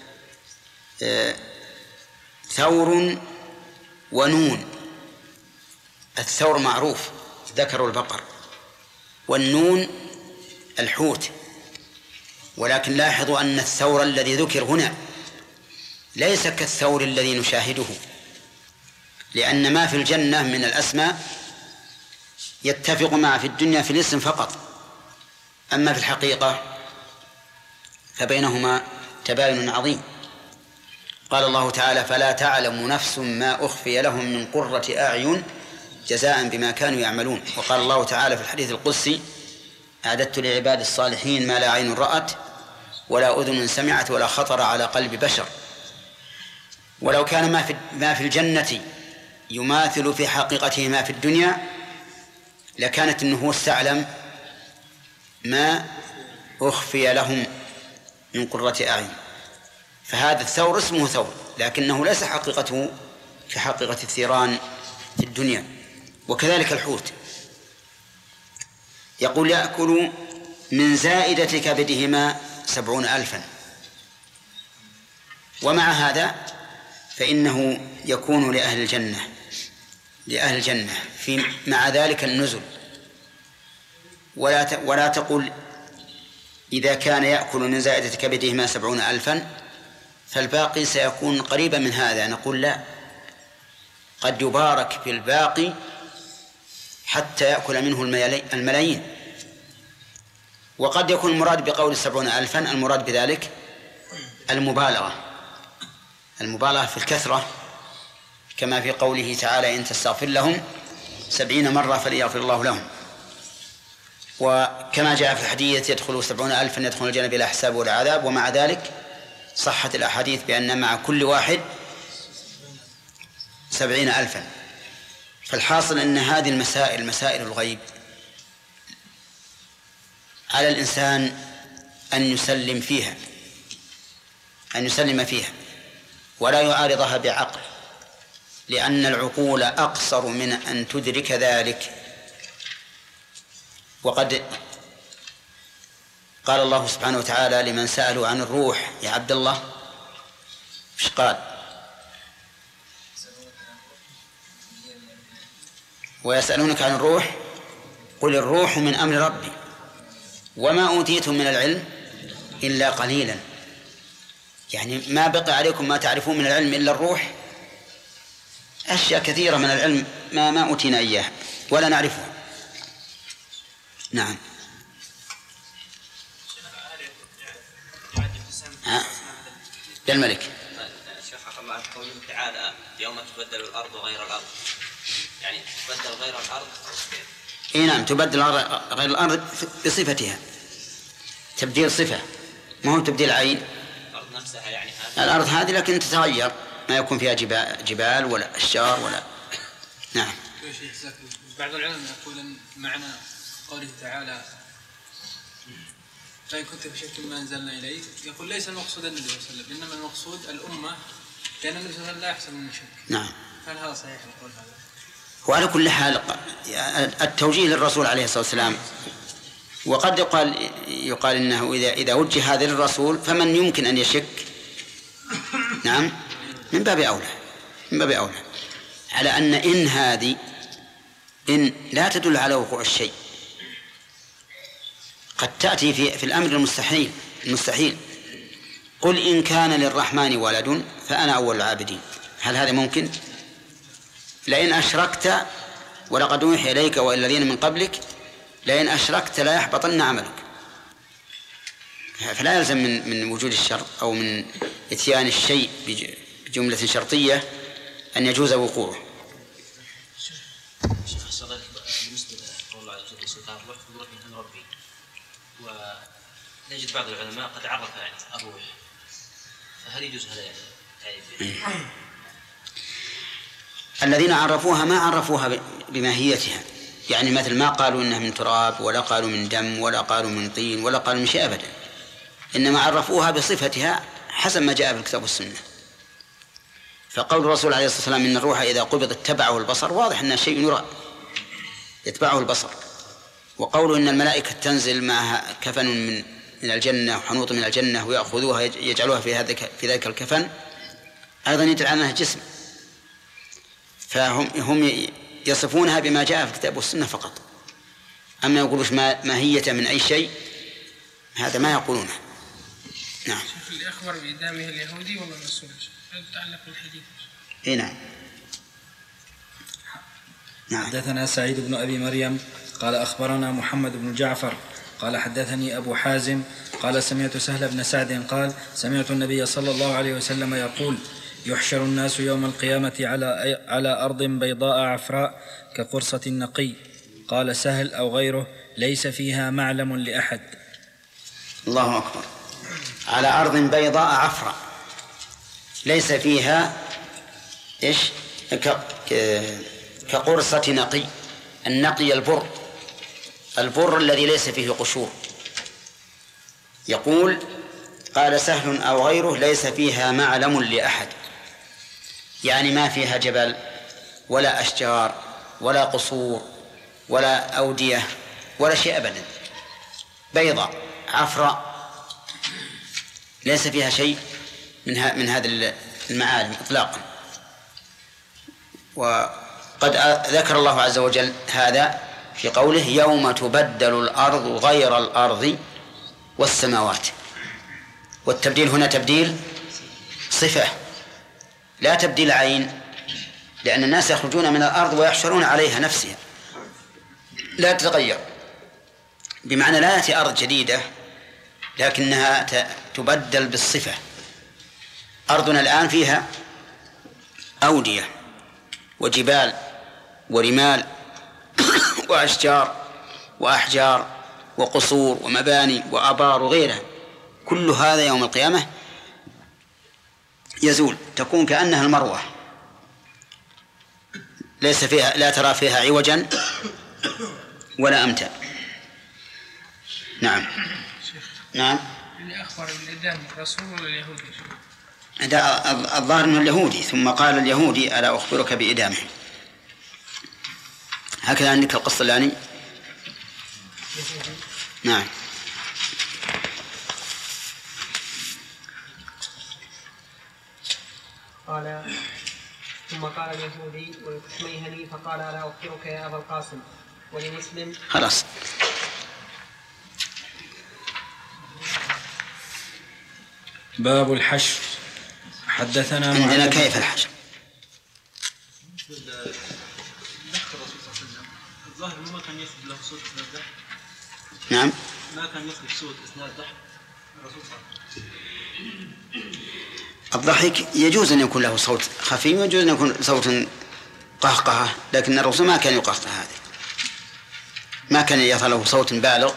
ثور ونون. الثور معروف ذكر البقر، والنون الحوت، ولكن لاحظوا أن الثور الذي ذكر هنا ليس كالثور الذي نشاهده، لأن ما في الجنة من الأسماء يتفق مع في الدنيا في الاسم فقط، أما في الحقيقة فبينهما تباين عظيم. قال الله تعالى: فلا تعلم نفس ما أخفي لهم من قرة أعين جزاء بما كانوا يعملون. وقال الله تعالى في الحديث القدسي: أعددت لعباد الصالحين ما لا عين رأت ولا أذن سمعت ولا خطر على قلب بشر. ولو كان ما في الجنة يماثل في حقيقته ما في الدنيا لكانت النفوس تعلم ما أخفي لهم من قرة أعين. فهذا الثور اسمه ثور، لكنه ليس حقيقته كحقيقة الثيران في الدنيا. وكذلك الحوت، يقول يأكل من زائدة كبدهما 70,000. ومع هذا فإنه يكون لأهل الجنة في مع ذلك النزل. ولا تقل إذا كان يأكل من زائدة كبدهما 70,000 فالباقي سيكون قريبا من هذا. نقول لا، قد يبارك في الباقي حتى يأكل منه الملايين. وقد يكون المراد بقول 70,000 المراد بذلك المبالغة في الكثرة، كما في قوله تعالى: إن تستغفر لهم 70 مرة فليغفر الله لهم. وكما جاء في الحديث: يدخل 70,000 يدخل الجنة بلا حساب ولا عذاب. ومع ذلك صحت الأحاديث بأن مع كل واحد 70,000. فالحاصل أن هذه مسائل الغيب على الإنسان أن يسلم فيها ولا يعارضها بعقل، لأن العقول أقصر من أن تدرك ذلك. وقد قال الله سبحانه وتعالى لمن سألوا عن الروح: يا عبد الله، ايش قال؟ ويسألونك عن الروح قل الروح من أمر ربي وما أوتيتم من العلم إلا قليلا. يعني ما بقي عليكم ما تعرفون من العلم إلا الروح. أشياء كثيرة من العلم ما أوتينا إياه ولا نعرفها. نعم. للملك. شيخ الله قوله تعالى: يوم تبدل الأرض غير الأرض، يعني تبدل غير الأرض. إيه نعم، تبدل غير الأرض بصفتها، تبديل صفة، ما هو تبديل عين. الأرض نفسها يعني الأرض هذه لكن تتغير، ما يكون فيها جبال ولا أشجار ولا. نعم. بعض العلماء يقول أن معنى قوله تعالى: فإن كنت في شك ما أنزلنا إليك، يقول ليس المقصود النبي صلى الله عليه وسلم، إنما المقصود الأمة، لأن النبي صلى الله عليه وسلم لا يحصل من شك. نعم. هل هذا صحيح القول هذا؟ وعلى كل حال التوجيه للرسول عليه الصلاة والسلام، وقد يقال إنه إذا وجه هذا للرسول فمن يمكن أن يشك. نعم، من باب أولى على أن هذه لا تدل على وقوع الشيء، قد تأتي في الأمر المستحيل. قل إن كان للرحمن ولد فأنا أول العابدين. هل هذا ممكن؟ لئن أشركت، ولقد أوحي إليك وإلى الذين من قبلك لئن أشركت لا يحبطن عملك. فلا يلزم من وجود الشرط أو من إتيان الشيء بجملة شرطية أن يجوز وقوعه. شيخ الصلاة بالنسبة لقول الله عز وجل: سلطان الروح بروح من ربي، ونجد بعض العلماء قد عرف يعني الروح، فهل يجوز هذا يعني؟ الذين عرفوها ما عرفوها بماهيتها، يعني مثل ما قالوا إنها من تراب ولا قالوا من دم ولا قالوا من طين ولا قالوا من شيء أبدا، إنما عرفوها بصفتها حسب ما جاء في الكتاب والسنة. فقول الرسول عليه الصلاة والسلام: إن الروح إذا قبض اتبعه البصر، واضح أن شيء يرى يتبعه البصر. وقوله إن الملائكة تنزل معها كفن من الجنة وحنوط من الجنة ويأخذوها يجعلوها في ذلك الكفن، أيضا يدل على أنها جسم. فهم يصفونها بما جاء في الكتاب والسنة فقط، أما يقولوش ماهية من أي شيء، هذا ما يقولونه. نعم. اللي أخبر بإدامه اليهودي ولا الرسول؟ هل تعلق بالحديث؟ إيه نعم. حدثنا سعيد بن أبي مريم قال أخبرنا محمد بن جعفر قال حدثني أبو حازم قال سمعت سهل بن سعد قال سمعت النبي صلى الله عليه وسلم يقول: يحشر الناس يوم القيامة على أرض بيضاء عفراء كقرصة النقي. قال سهل أو غيره: ليس فيها معلم لأحد. الله أكبر. على أرض بيضاء عفراء ليس فيها كقرصة نقي. النقي البر البر الذي ليس فيه قشور. يقول قال سهل أو غيره ليس فيها معلم لأحد، يعني ما فيها جبل ولا أشجار ولا قصور ولا أودية ولا شيء أبدا، بيضاء عفراء ليس فيها شيء من هذه المعالم إطلاقا. وقد ذكر الله عز وجل هذا في قوله يوم تبدل الأرض غير الأرض والسماوات. والتبديل هنا تبديل صفة لا تبديل عين، لأن الناس يخرجون من الأرض ويحشرون عليها نفسها لا تتغير، بمعنى لا تأتي أرض جديدة لكنها تبدل بالصفة. أرضنا الآن فيها أودية وجبال ورمال وأشجار وأحجار وقصور ومباني وآبار وغيرها، كل هذا يوم القيامة يزول، تكون كأنها المروة، ليس فيها لا ترى فيها عوجا ولا أمتا. نعم. نعم. اللي أخبر بالإعدام الرسول ولا اليهودي؟ الظاهر أنه اليهودي، ثم قال اليهودي ألا أخبرك بإعدامه. هكذا عندك القصة الآني. نعم. قال ثم قال اليهودي ولتحميهني فقال ألا أخبرك يا أبا القاسم. ولمسلم خلاص. باب الحشر. حدثنا عندنا كيف الحشر؟ الظاهر ما كان يثبت له صوت أثناء الضحك. نعم. ما كان يثبت صوت أثناء الضحك الرسول صلى الله عليه وسلم. الضحك يجوز أن يكون له صوت خفيف ويجوز أن يكون صوت قهقهة، لكن الرسول ما كان يقهقه، هذا ما كان يظهر له صوت بالغ.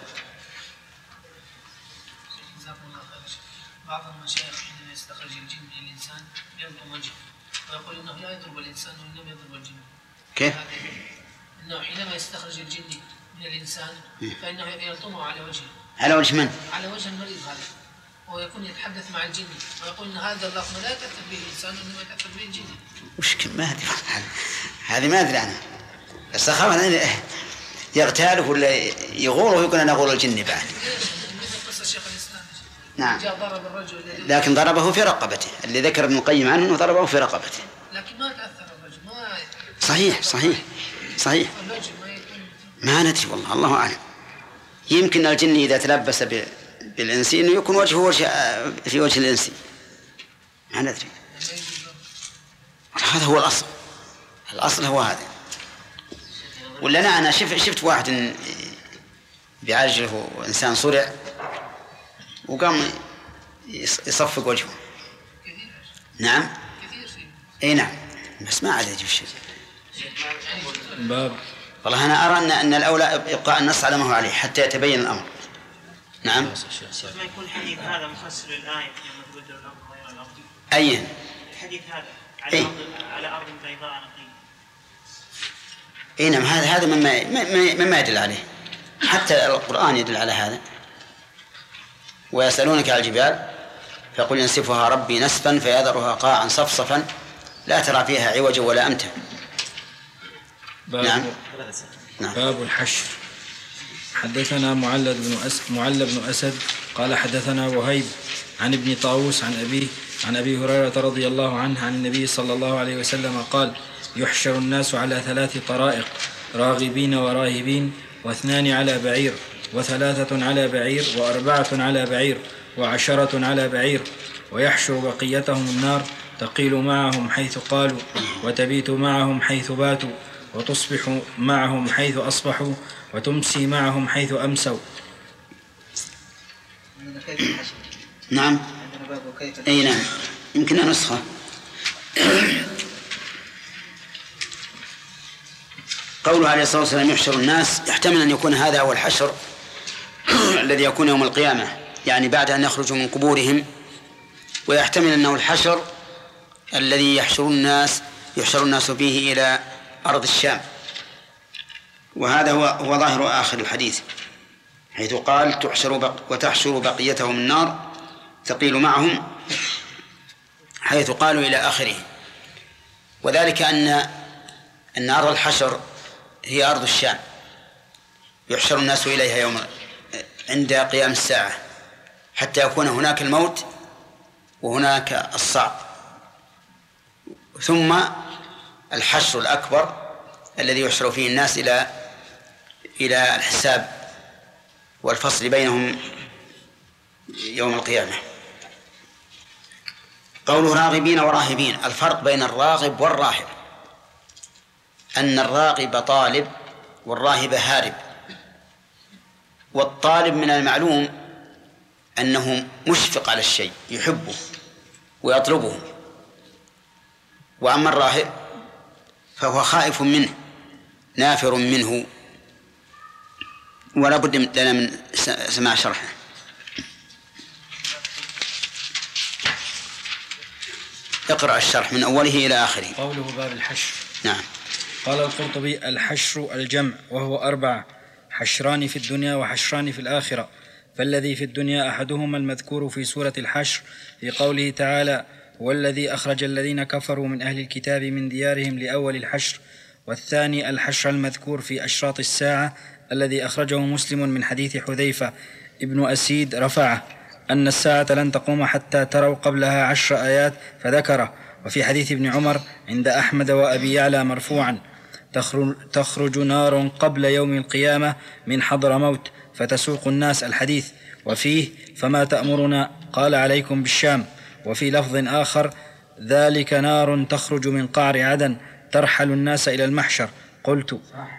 بعض المشايخ حينما يستخرج الجن من الإنسان يضرب وجهه ويقول إنه لا يضرب الإنسان وإنما يضرب الجن. كيف؟ إنه حينما يستخرج الجن من الإنسان فإنه يلطمه على وجهه. على وجه من؟ على وجه المريض هذا، ويكون يتحدث مع الجن ويقول إن هذا اللطم لا يتأثر به الإنسان وإنما يتأثر به الجن. وش ما أدري هذه ما أدري عنها، بس أخاف يغتاله ولا يغوره ويكون أنا أغور الجن بعد. قصة شيخ الإسلام. نعم. جاء ضرب الرجل لكن ضربه في رقبته، اللي ذكر ابن القيم عنه أنه ضربه في رقبته. لكن ما تأثر الرجل، ما صحيح ما ندري والله، الله أعلم. يمكن الجن إذا تلبس بالإنسي إنه يكون وجهه في وجه الإنسي، ما ندري. هذا هو الأصل هو هذا. ولا أنا شفت واحد بيعالج له إنسان صرع وقام يصفق وجهه. نعم. اي نعم، بس ما عاد يجيب شيء. باب. والله أنا أرى أن الأولى إبقاء النص على ما هو عليه حتى يتبين الأمر. نعم. ما يكون الحديث هذا مفسر الآية يوم تبدل الأرض غير الأرض. أين؟ الحديث هذا على أرض بيضاء نقية. اي نعم، هذا مما يدل عليه، حتى القرآن يدل على هذا. ويسألونك على الجبال فقل ينسفها ربي نسفا فيذرها قاعا صفصفا لا ترى فيها عوجا ولا أمتا. نعم. باب الحشر. حدثنا معل بن أسد قال حدثنا وهيب عن ابن طاووس عن أبيه عن أبي هريرة رضي الله عنه عن النبي صلى الله عليه وسلم قال يحشر الناس على 3 طرائق، راغبين وراهبين، 2 على بعير، 3 على بعير، 4 على بعير، 10 على بعير، ويحشر بقيتهم النار تقيل معهم حيث قالوا وتبيت معهم حيث باتوا وتصبح معهم حيث أصبحوا وتمسي معهم حيث أمسوا. نعم. أي نعم، يمكن نسخة. قوله عليه الصلاة والسلام يحشر الناس يحتمل أن يكون هذا هو الحشر الذي يكون يوم القيامة، يعني بعد أن يخرجوا من قبورهم، ويحتمل أنه الحشر الذي يحشر الناس فيه إلى أرض الشام، وهذا هو ظاهر آخر الحديث، حيث قال وتحشر بقيتهم النار تقيل معهم، حيث قالوا إلى آخره. وذلك أن أرض الحشر هي أرض الشام، يحشر الناس إليها عند قيام الساعة، حتى يكون هناك الموت وهناك الصعب، ثم الحشر الأكبر الذي يحشر فيه الناس إلى الحساب والفصل بينهم يوم القيامة. قوله راغبين وراهبين، الفرق بين الراغب والراهب أن الراغب طالب والراهب هارب. والطالب من المعلوم أنه مشفق على الشيء، يحبه ويطلبه، وأما الراهب فهو خائف منه نافر منه. ولا بد لنا من سماع شرحه. اقرأ الشرح من أوله إلى آخره. قوله باب الحشر. نعم. قال القرطبي: الحشر الجمع، وهو 4: حشران في الدنيا وحشران في الآخرة. فالذي في الدنيا أحدهما المذكور في سورة الحشر في قوله تعالى: هو الذي أخرج الذين كفروا من أهل الكتاب من ديارهم لأول الحشر. والثاني الحشر المذكور في أشراط الساعة الذي أخرجه مسلم من حديث حذيفة ابن أسيد رفعه أن الساعة لن تقوم حتى تروا قبلها 10 آيات فذكره. وفي حديث ابن عمر عند أحمد وأبي يعلى مرفوعا: تخرج نار قبل يوم القيامة من حضرموت فتسوق الناس الحديث. وفيه: فما تأمرنا؟ قال: عليكم بالشام. وفي لفظ آخر: ذلك نار تخرج من قعر عدن ترحل الناس إلى المحشر. قلت: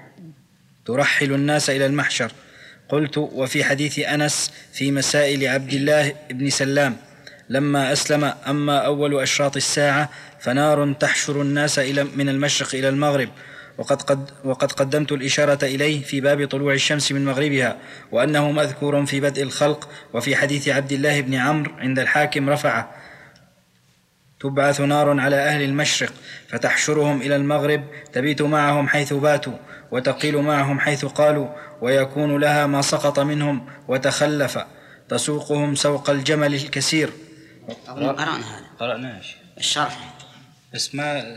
ترحل الناس إلى المحشر. قلت: وفي حديث أنس في مسائل عبد الله بن سلام لما أسلم: أما أول أشراط الساعة فنار تحشر الناس من المشرق إلى المغرب. وقد قدمت الإشارة إليه في باب طلوع الشمس من مغربها، وأنه مذكور في بدء الخلق. وفي حديث عبد الله بن عمرو عند الحاكم رفعه: تبعث نار على أهل المشرق فتحشرهم إلى المغرب، تبيت معهم حيث باتوا وتقيل معهم حيث قالوا، ويكون لها ما سقط منهم وتخلف، تسوقهم سوق الجمل الكثير. قرأنا هذا. قرأنا الشرح بس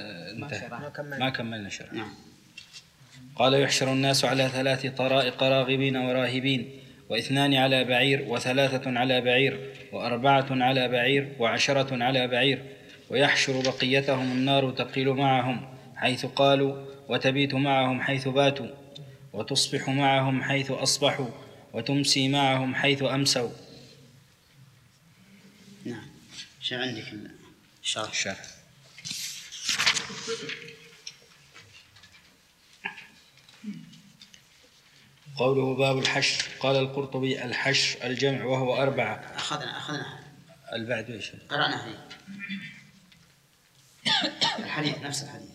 ما كملنا شرح. نعم. قال: يحشر الناس على 3 طرائق: راغبين وراهبين، و2 على بعير، و3 على بعير، و4 على بعير، و10 على بعير. ويحشر بقيتهم النار تقيل معهم حيث قالوا، وتبيت معهم حيث باتوا، وتصبح معهم حيث أصبحوا، وتمسي معهم حيث أمسوا. نعم. شو عندك الشرح؟ قوله باب الحشر. قال القرطبي: الحشر الجمع، وهو 4. أخذنا البعد إيش؟ قرأنا فيه الحديث، نفس الحديث.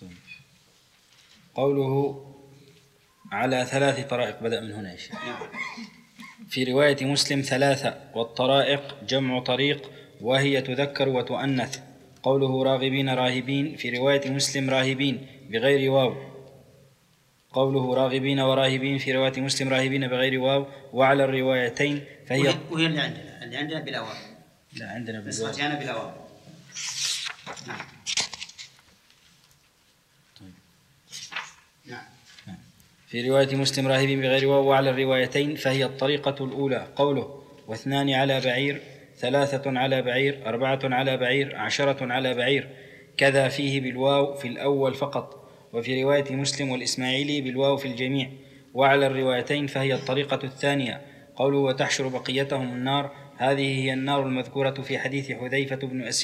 قوله على 3 طرائق بدأ من هنا. في رواية مسلم 3، والطرائق جمع طريق وهي تذكر وتؤنث. قوله راغبين راهبين في رواية مسلم راهبين بغير واو. قوله راغبين وراهبين في رواية مسلم راهبين بغير واو. وعلى الروايتين فهي وهي اللي عندنا بلا واو. لا، عندنا بلا واو. نسختي أنا بلا واو. نعم. في رواية مسلم راهبين بغير واو. وعلى الروايتين فهي الطريقة الأولى. قوله: و2 على بعير، 3 على بعير، 4 على بعير، 10 على بعير، كذا فيه بالواو في الأول فقط. وفي رواية مسلم والإسماعيلي بالواو في الجميع. وعلى الروايتين فهي الطريقة الثانية. قوله: وتحشر بقيتهم النار، هذه هي النار المذكورة في حديث حذيفة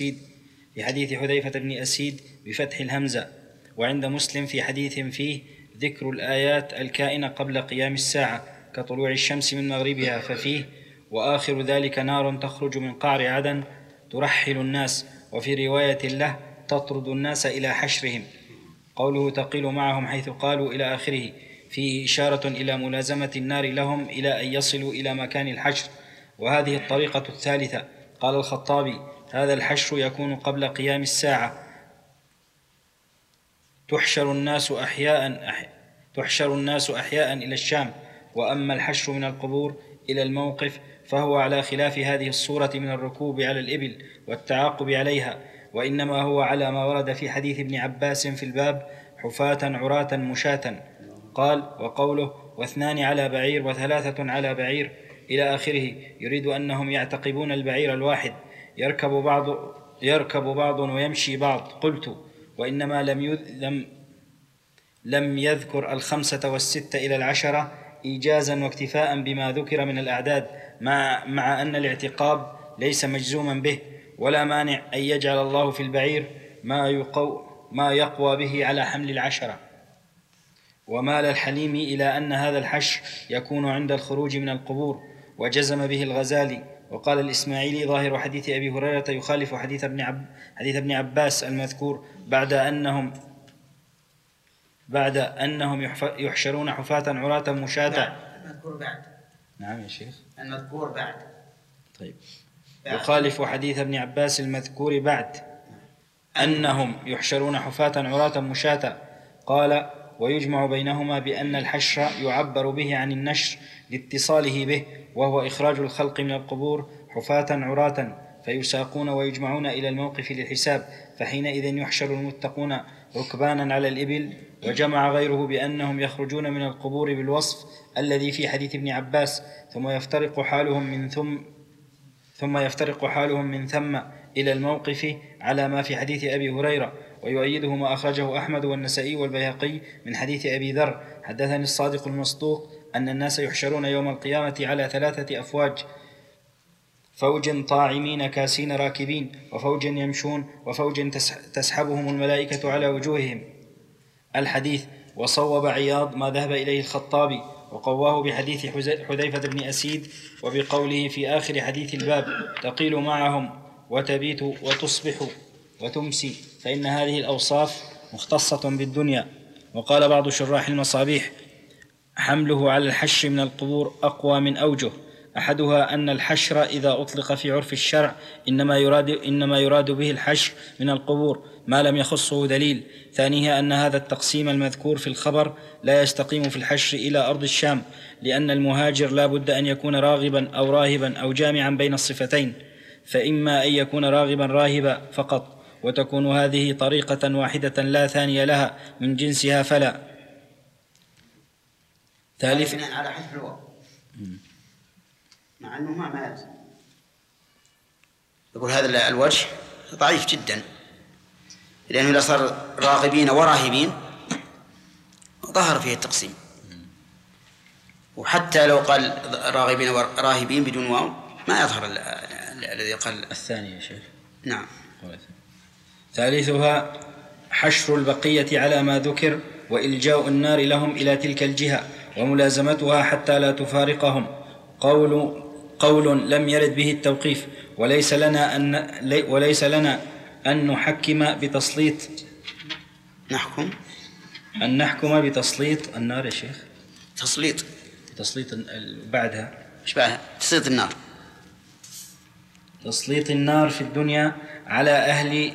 بن أسيد بفتح الهمزة. وعند مسلم في حديث فيه ذكر الآيات الكائنة قبل قيام الساعة كطلوع الشمس من مغربها، ففيه: وآخر ذلك نار تخرج من قعر عدن ترحل الناس. وفي رواية له: تطرد الناس إلى حشرهم. قوله: تقيل معهم حيث قالوا إلى آخره، فيه إشارة إلى ملازمة النار لهم إلى أن يصلوا إلى مكان الحشر. وهذه الطريقة الثالثة. قال الخطابي: هذا الحشر يكون قبل قيام الساعة، تحشر الناس تحشر الناس أحياء إلى الشام. وأما الحشر من القبور إلى الموقف فهو على خلاف هذه الصورة من الركوب على الإبل والتعاقب عليها، وإنما هو على ما ورد في حديث ابن عباس في الباب: حفاة عراة مشاة. قال: وقوله: واثنان على بعير وثلاثة على بعير إلى آخره، يريد أنهم يعتقبون البعير الواحد، يركب بعض ويمشي بعض. قلت: وإنما لم يذكر 5 و6 إلى 10 إيجازا واكتفاء بما ذكر من الأعداد، مع أن الاعتقاب ليس مجزوما به، ولا مانع أن يجعل الله في البعير ما يقوى به على حمل 10. ومال الحليم إلى أن هذا الحشر يكون عند الخروج من القبور، وجزم به الغزالي. وقال الإسماعيلي: ظاهر حديث أبي هريرة يخالف حديث ابن عباس المذكور بعد أنهم يحشرون حفاة عراة مشاة. المذكور بعد. نعم يا شيخ، المذكور بعد. طيب، يخالف حديث ابن عباس المذكور بعد أنهم يحشرون حفاة عراة مشاة. قال: ويجمع بينهما بأن الحشر يعبر به عن النشر لاتصاله به، وهو إخراج الخلق من القبور حفاة عراة، فيساقون ويجمعون إلى الموقف للحساب، فحينئذ يحشر المتقون ركبانا على الإبل. وجمع غيره بأنهم يخرجون من القبور بالوصف الذي في حديث ابن عباس، ثم يفترق حالهم من ثم إلى الموقف على ما في حديث أبي هريرة. ويؤيده ما أخرجه أحمد والنسائي والبيهقي من حديث أبي ذر: حدثني الصادق المصدوق أن الناس يحشرون يوم القيامة على 3 أفواج: فوج طاعمين كاسين راكبين، وفوج يمشون، وفوج تسحبهم الملائكة على وجوههم. الحديث. وصوب عياض ما ذهب إليه الخطابي، وقواه بحديث حذيفة بن أسيد، وبقوله في آخر حديث الباب: تقيل معهم وتبيت وتصبح وتمسي، فإن هذه الأوصاف مختصة بالدنيا. وقال بعض شراح المصابيح: حمله على الحشر من القبور أقوى من أوجه. أحدها أن الحشر إذا أطلق في عرف الشرع إنما يراد به الحشر من القبور ما لم يخصه دليل. ثانيها أن هذا التقسيم المذكور في الخبر لا يستقيم في الحشر إلى أرض الشام، لأن المهاجر لا بد أن يكون راغبا أو راهبا أو جامعا بين الصفتين، فإما أن يكون راغبا راهبا فقط، وتكون هذه طريقة واحدة لا ثانية لها من جنسها، فلا. ثالث على حذف الواو، مع أنه ما يلزم. يقول هذا الوجه ضعيف جدا، لأنه إذا صار راغبين وراهبين ظهر فيه التقسيم. وحتى لو قال راغبين وراهبين بدون واو ما يظهر الذي قال الثاني يا شيخ. نعم. ثالثها حشر البقية على ما ذكر، وإلجاء النار لهم إلى تلك الجهة، وملازمتها حتى لا تفارقهم. قول لم يرد به التوقيف، وليس لنا أن نحكم بتسليط أن نحكم بتسليط النار يا شيخ. تسليط بعدها إيش بعدها؟ تسليط النار. تسليط النار في الدنيا على أهل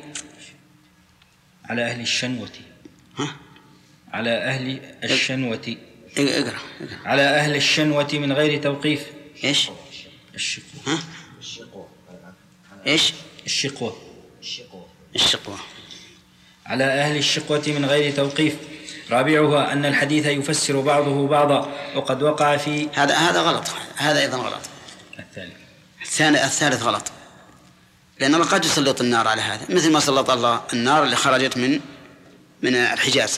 الشنوة. على أهل الشنوة. اقرأ. على أهل الشنوة من غير توقيف. إيش؟ الشقوة. إيش؟ الشقوة. على أهل الشقوة من غير توقيف. رابعها أن الحديث يفسر بعضه بعضا، وقد وقع في هذا غلط. هذا أيضا غلط. الثالث غلط، لأن الله قد يسلط النار على هذا، مثل ما سلط الله النار اللي خرجت من الحجاز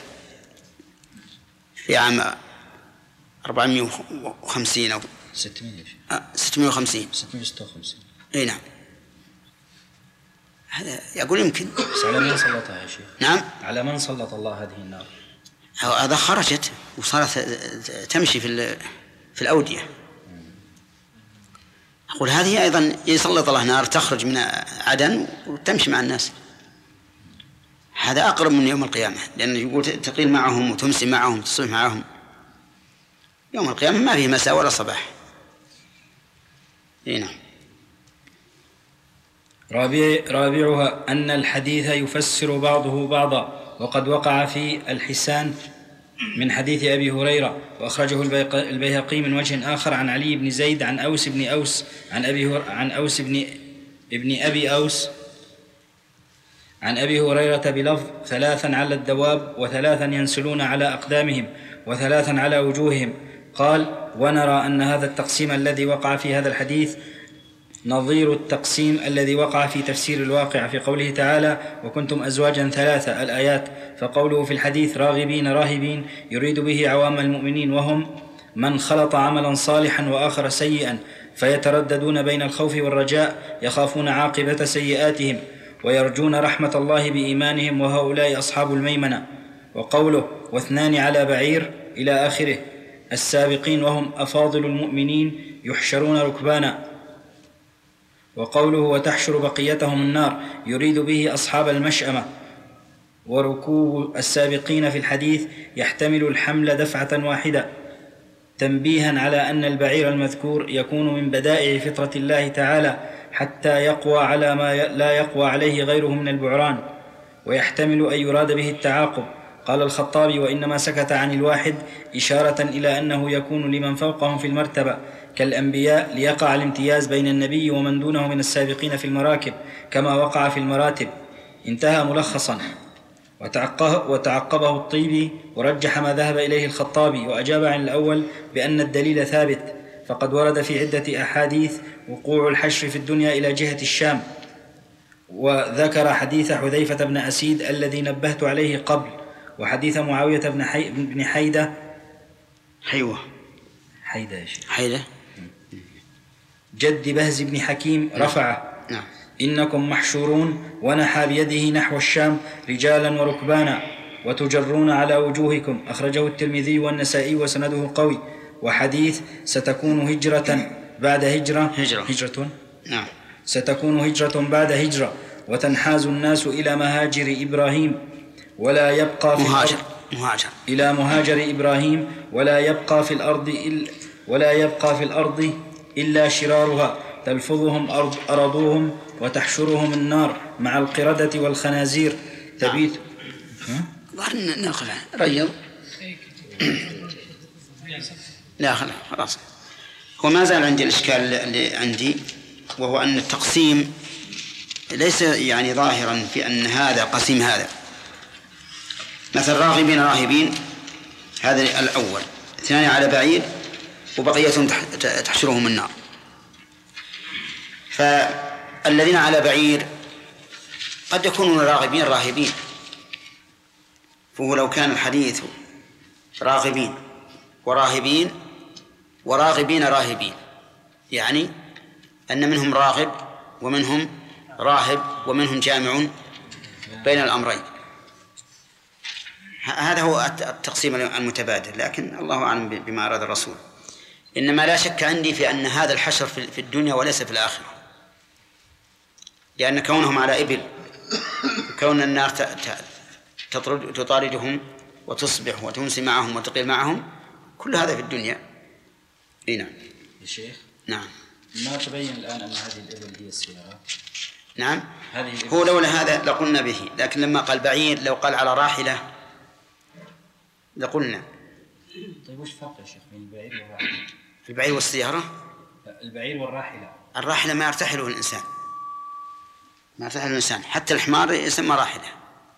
في عام 450 أو 650. اي نعم. هذا يقول يمكن. بس على من سلطها يا شيخ؟ نعم، على من سلط الله هذه النار؟ هذا خرجت وصارت تمشي في الأودية. أقول هذه أيضا يسلط الله نار تخرج من عدن وتمشي مع الناس. هذا أقرب من يوم القيامة، لأنه يقول تقيل معهم وتمسي معهم تصبح معهم. يوم القيامة ما فيه مساء ولا صباح. نعم. رابعها أن الحديث يفسر بعضه بعضا، وقد وقع في الحسان من حديث أبي هريرة، وأخرجه البيهقي من وجه آخر عن علي بن زيد عن أوس بن أوس عن أوس ابن أبي أوس عن أبي هريرة بلفظ: 3 على الدواب، و3 ينسلون على أقدامهم، و3 على وجوههم. قال: ونرى أن هذا التقسيم الذي وقع في هذا الحديث نظير التقسيم الذي وقع في تفسير الواقع في قوله تعالى: وكنتم أزواجا 3 الآيات. فقوله في الحديث راغبين راهبين يريد به عوام المؤمنين، وهم من خلط عملا صالحا وآخر سيئا، فيترددون بين الخوف والرجاء، يخافون عاقبة سيئاتهم ويرجون رحمة الله بإيمانهم، وهؤلاء أصحاب الميمنة. وقوله: و2 على بعير إلى آخره، السابقين وهم أفاضل المؤمنين يحشرون ركبانا. وقوله: وتحشر بقيتهم النار، يريد به أصحاب المشأمة. وركوب السابقين في الحديث يحتمل الحمل دفعة واحدة، تنبيها على أن البعير المذكور يكون من بدائع فطرة الله تعالى حتى يقوى على ما لا يقوى عليه غيره من البعران. ويحتمل أن يراد به التعاقب. قال الخطابي: وإنما سكت عن الواحد إشارة إلى أنه يكون لمن فوقهم في المرتبة كالأنبياء، ليقع الامتياز بين النبي ومن دونه من السابقين في المراكب كما وقع في المراتب. انتهى ملخصا. وتعقبه الطيبي ورجح ما ذهب إليه الخطابي، وأجاب عن الأول بأن الدليل ثابت، فقد ورد في عدة أحاديث وقوع الحشر في الدنيا إلى جهة الشام. وذكر حديث حذيفة بن أسيد الذي نبهت عليه قبل، وحديث معاوية بن حيدة جد بهز بن حكيم رفعه: إنكم محشورون، ونحى بيده نحو الشام رجالا وركبانا، وتجرون على وجوهكم. أخرجه الترمذي والنسائي وسنده قوي. وحديث ستكون هجرة بعد هجرة ستكون هجرة بعد هجرة، وتنحاز الناس إلى مهاجر إبراهيم ولا يبقى في إلى مهاجر إبراهيم ولا يبقى في الأرض إلا شرارها، تلفظهم أرضوهم وتحشرهم النار مع القردة والخنازير. تبيت ناخذ ريض. لا خلاص. هو ما زال عندي الإشكال اللي عندي، وهو أن التقسيم ليس يعني ظاهرا في أن هذا قسيم هذا. مثل راغبين راهبين، هذا الأول، 2 على بعير وبقية تحشرهم النار. فالذين على بعير قد يكونون راغبين راهبين، فهو لو كان الحديث راغبين وراهبين وراغبين راهبين، يعني أن منهم راغب ومنهم راهب ومنهم جامع بين الأمرين. هذا هو التقسيم المتبادل، لكن الله أعلم بما أراد الرسول. إنما لا شك عندي في أن هذا الحشر في الدنيا وليس في الآخرة، لأن كونهم على إبل، كون النار تطاردهم وتصبح وتمسي معهم وتقيل معهم، كل هذا في الدنيا. نعم يا شيخ. نعم. ما تبين الآن أن هذه الإبل هي السيارة؟ نعم. هو لولا هذا لقلنا به، لكن لما قال بعير، لو قال على راحلة لقلنا. طيب وش فرق يا شيخ بين البعير والراحلة؟ البعير والسيارة؟ البعير والراحلة. الراحلة ما يرتحله الإنسان، ما يرتحله الإنسان، حتى الحمار يسمى راحلة.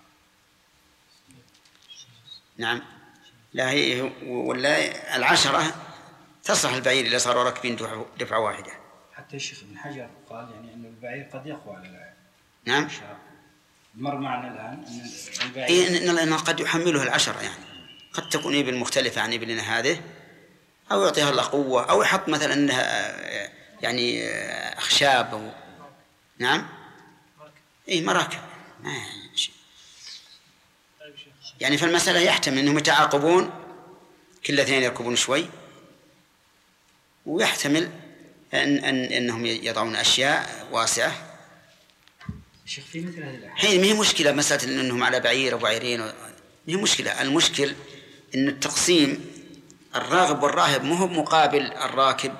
نعم. لا هي ولا 10 تصلح البعير إذا صاروا راكبين دفعة واحدة. حتى الشيخ ابن حجر قال يعني أن البعير قد يقوى على العين. نعم. مر معنا الآن أن البعير إن قد يحمله 10 يعني، قد تكون إبل مختلفة عن إبلنا هذه، أو يعطيها الله قوة، أو يحط مثلا أنها يعني أخشاب أو نعم مراكب يعني. فالمسألة يحتمل أنهم يتعاقبون، كل 2 يركبون شوي، ويحتمل أنهم يضعون أشياء واسعة. شيخ في مثل هذه الأحوال هي ما هي مشكلة مسألة أنهم على بعير أو بعيرين، ما هي مشكلة. المشكل أن التقسيم الراغب والراهب مو هو مقابل الراكب،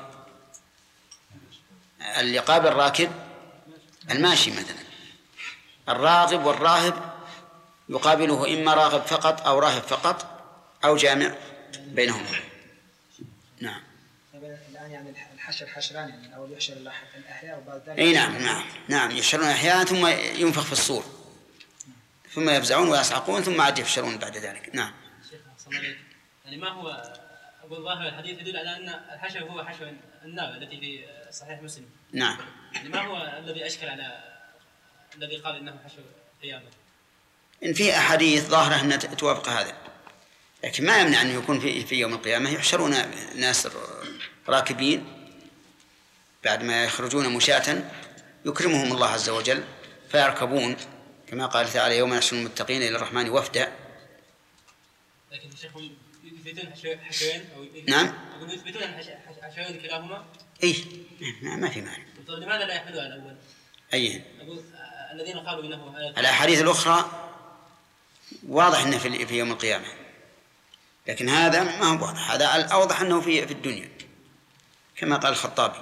اللي يقابل الراكب الماشي مثلا. الراغب والراهب يقابله إما راغب فقط أو راهب فقط، أو جامع بينهما. نعم. الآن يعني الحشر حشران، يعني الأول يحشر الأحياء وبعد ذلك. أي نعم يحشرون أحياء ثم ينفخ في الصور ثم يفزعون ويصعقون ثم عاد يحشرون بعد ذلك. نعم. شيخ أحسن عليك. يعني ما هو أبو الظاهر الحديث يدل على أن الحشر هو حشو النار التي في صحيح مسلم. نعم. يعني ما هو الذي أشكل على الذي قال إنه حشو قيامة؟ إن في أحاديث ظاهرة أن توافق هذا، لكن ما يمنع أن يكون في يوم القيامة يحشرون ناس راكبين بعد ما يخرجون مشاة يكرمهم الله عز وجل فيركبون، كما قال تعالى يوم نحشر المتقين إلى الرحمن وفدا. لكن الشيخ يثبتون حشوين أو نعم. يثبتون حشوين كلاهما. إيه ما في معنى. طيب لماذا لا يحملوا على الأول؟ أيه؟ الذين قالوا إنه الأحاديث الأخرى واضح أنه في يوم القيامة، لكن هذا ما هو واضح، هذا الأوضح أنه في الدنيا كما قال الخطابي.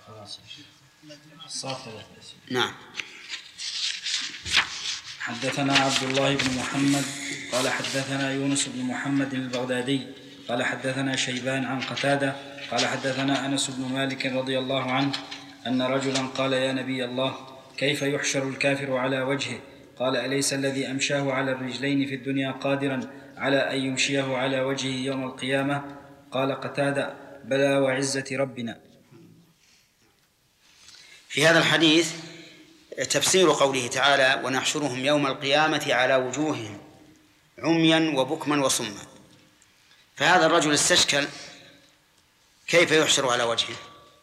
نعم. حدثنا عبد الله بن محمد قال حدثنا يونس بن محمد البغدادي قال حدثنا شيبان عن قتادة قال حدثنا أنس بن مالك رضي الله عنه أن رجلا قال يا نبي الله كيف يحشر الكافر على وجهه؟ قال أليس الذي أمشاه على الرجلين في الدنيا قادرا على أن يمشيه على وجهه يوم القيامة؟ قال قتادة بلى وعزة ربنا. في هذا الحديث تفسير قوله تعالى ونحشرهم يوم القيامة على وجوههم عميا وبكما وصما. فهذا الرجل استشكل كيف يحشر على وجهه،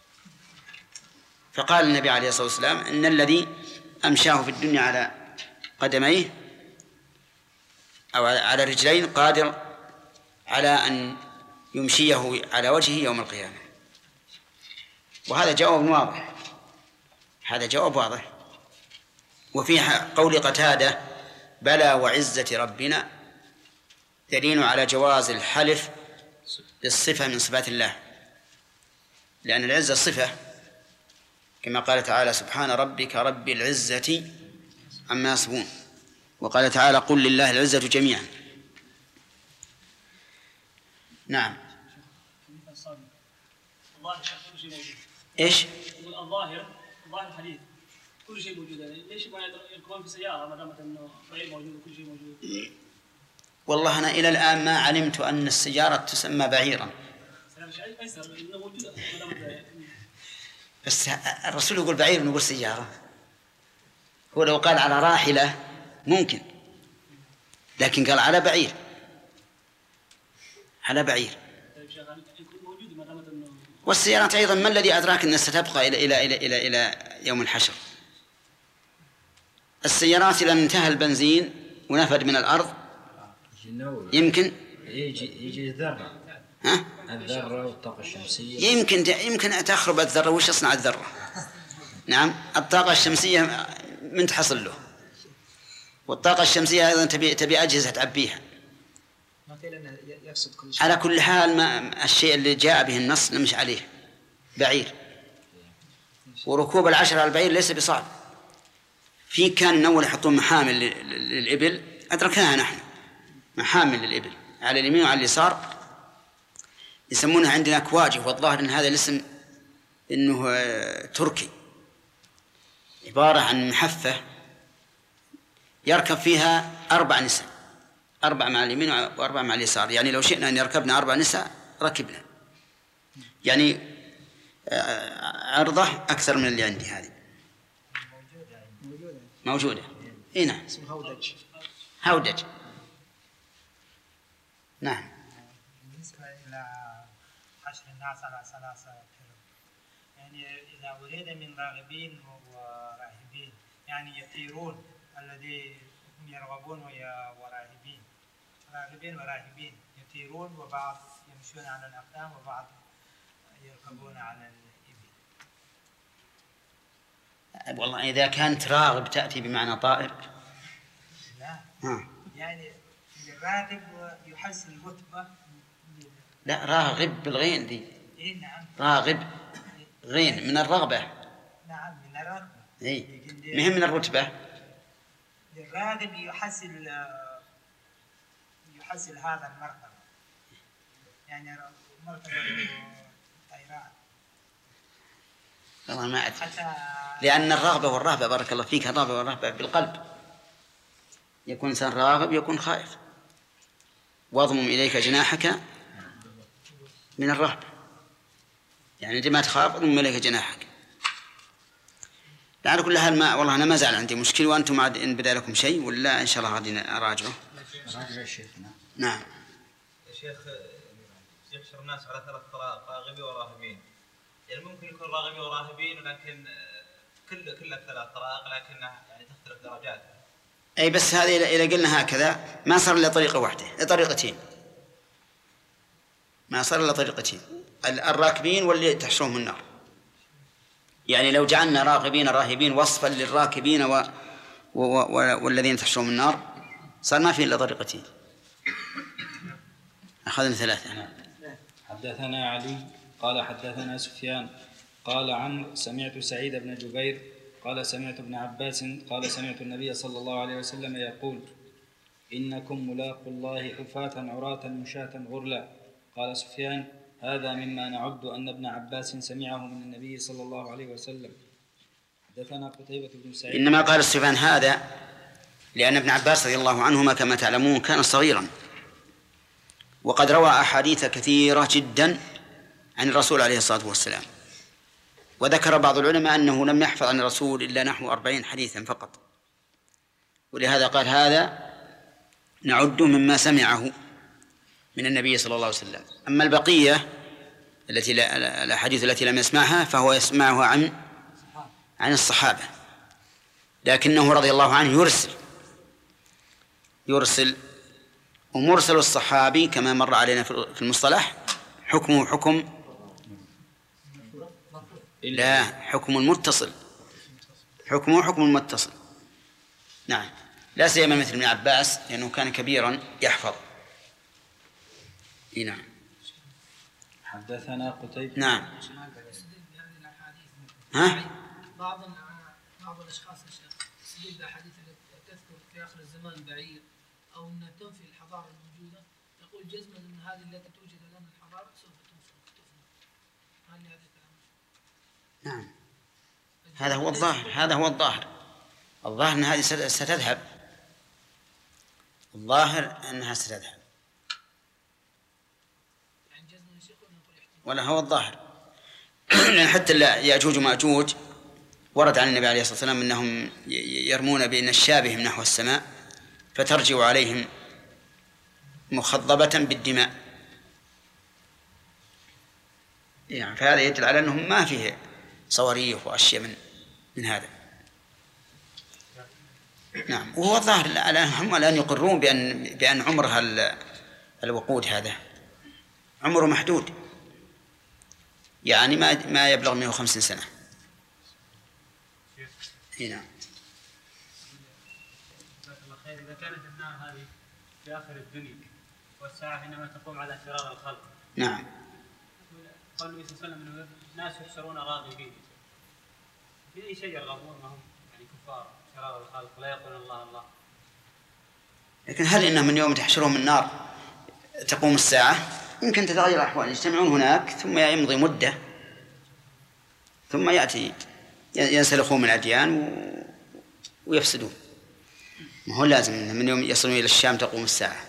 فقال النبي عليه الصلاة والسلام إن الذي أمشاه في الدنيا على قدميه أو على رجلين قادر على أن يمشيه على وجهه يوم القيامة. وهذا جواب واضح، هذا جواب واضح. وفي قول قتادة بلى وعزة ربنا دليل على جواز الحلف بالصفة من صفات الله، لأن العزة صفة كما قال تعالى سبحان ربك رب العزة عما يصفون، وقال تعالى قل لله العزة جميعا. نعم. إيش؟ الظاهر الحديث كل شيء موجود، ليش ما يركبون في سيارة ما دامت انه غير موجود وكل شيء موجود؟ والله أنا إلى الآن ما علمت أن السيارة تسمى بعيرا، بس الرسول يقول بعير ونقول سيارة. هو لو قال على راحلة ممكن، لكن قال على بعير، على بعير. والسيارات أيضا ما الذي أدراك أنها ستبقى إلى يوم الحشر؟ السيارات إذا انتهى البنزين ونفد من الأرض يمكن يجي الذرة، الذرة والطاقة الشمسية يمكن تخرب الذرة. وش يصنع الذرة؟ نعم الطاقة الشمسية من تحصل له، والطاقة الشمسية أيضا تبي أجهزة تعبيها. على كل حال ما الشيء اللي جاء به النص نمشي عليه بعير. وركوب 10 على البعير ليس بصعب. في كان أول يحطون محامل للإبل، أدركناها نحن، محامل للإبل على اليمين وعلى اليسار، يسمونها عندنا كواجه، والظاهر أن هذا الاسم إنه تركي، عبارة عن محفة يركب فيها 4 نساء، 4 مع اليمين و4 مع اليسار. يعني لو شئنا أن يركبنا 4 نساء ركبنا، يعني عرضة أكثر من اللي عندي. هذه موجودة. هنا اسمه هودج. نعم. بالنسبة إلى حشر الناس على 3 كيلو، يعني إذا أريد من راغبين وراهبين يعني يطيرون، الذي هم يرغبون وراهبين، راغبين وراهبين يطيرون، وبعض يمشون على الأقدام وبعض يركبون على الإبل. والله إذا كانت راغب تأتي بمعنى طائر. لا يعني الراغب يحسن الرتبة. لا راغب بالغين دي. إيه نعم. راغب غين من الرغبة. نعم من الرغبة. إيه مهم من الرتبة. الراغب يحسن هذا المرتبة. يعني مرتبة طيران. والله ما أدري، لأن الرغبة والرهبة بارك الله فيك، الرغبة والرهبة بالقلب، يكون إنسان راغب يكون خائف. واضمم إليك جناحك من الرهبة، يعني عندما تخاف اضمم إليك جناحك. على كل حال ما والله أنا ما زال عندي مشكلة، وأنتم إن بدا لكم شيء ولا إن شاء الله غادي أراجعه. نعم. يا شيخ يحشر الناس على 3 طرائق، راغبين وراهبين. يعني ممكن يكون راغبين وراهبين ولكن كل 3 طرائق، لكنها يعني تختلف درجات. أي بس هذه إذا قلنا هكذا ما صار إلا طريقة واحدة، طريقتين، ما صار إلا طريقتين، الراكبين واللي تحشرهم النار. يعني لو جعلنا راغبين راهبين وصفا للراكبين والذين تحشرهم النار صار ما في إلا طريقتين. أخذنا 3. حدثنا علي قال حدثنا سفيان قال عن سمعت سعيد بن جبير قال سمعت ابن عباس قال سمعت النبي صلى الله عليه وسلم يقول: إنكم ملاقوا الله حفاة عراة مشاة غرلا. قال سفيان: هذا مما نعد أن ابن عباس سمعه من النبي صلى الله عليه وسلم. حدثنا قتيبة بن سعيد. إنما قال سفيان هذا لأن ابن عباس رضي الله عنهما كما تعلمون كان صغيرا، وقد روى أحاديث كثيرة جدا عن الرسول عليه الصلاة والسلام، وذكر بعض العلماء أنه لم يحفظ عن الرسول إلا نحو 40 حديثا فقط، ولهذا قال هذا نعد مما سمعه من النبي صلى الله عليه وسلم. أما البقية الأحاديث التي لم يسمعها فهو يسمعها عن الصحابة، لكنه رضي الله عنه يرسل. ومرسل الصحابي كما مر علينا في المصطلح حكمه حكم لا حكم المتصل، حكمه حكم المتصل. نعم، لا سيما مثل ابن عباس لأنه كان كبيرا يحفظ. نعم. حدثنا قتيبة. نعم. ها؟ بعض الأشخاص يستدل بالأحاديث التي تذكر في آخر الزمان بعير أو أن تنفي الحضارة الموجودة، يقول جزما أن هذه التي توجد الآن الحضارة سوف تفنى. هل هذا الكلام؟ نعم، هذا هو الظاهر. الظاهر أن هذه ستذهب، الظاهر أنها ستذهب، ولا هو الظاهر. لأن حتى يأجوج ومأجوج ورد عن النبي عليه الصلاة والسلام أنهم يرمون بأن الشابه من نحو السماء فترجع عليهم مخضبة بالدماء، يعني فهذا يدل على أنهم ما فيه صواريخ وأشياء من هذا. نعم، وهو الظاهر هم الآن يقرون بأن عمرها الوقود هذا عمره محدود، يعني ما يبلغ 150 سنة. نعم. إذا كانت النار هذه في آخر الدنيا والساعة حينما تقوم على شرار الخلق. نعم. قال النبي صلى الله عليه وسلم أن الناس يحشرون راغبين. في أي شيء يرغبون وهم يعني كفار شرار الخلق لا يقولون الله الله. لكن هل إنهم من يوم تحشرهم النار تقوم الساعة؟ يمكن تتغير الأحوال، يجتمعون هناك ثم يمضي مدة ثم يأتي ينسلخون من الأديان ويفسدون. ما هو لازم من يوم يصلون إلى الشام تقوم الساعة.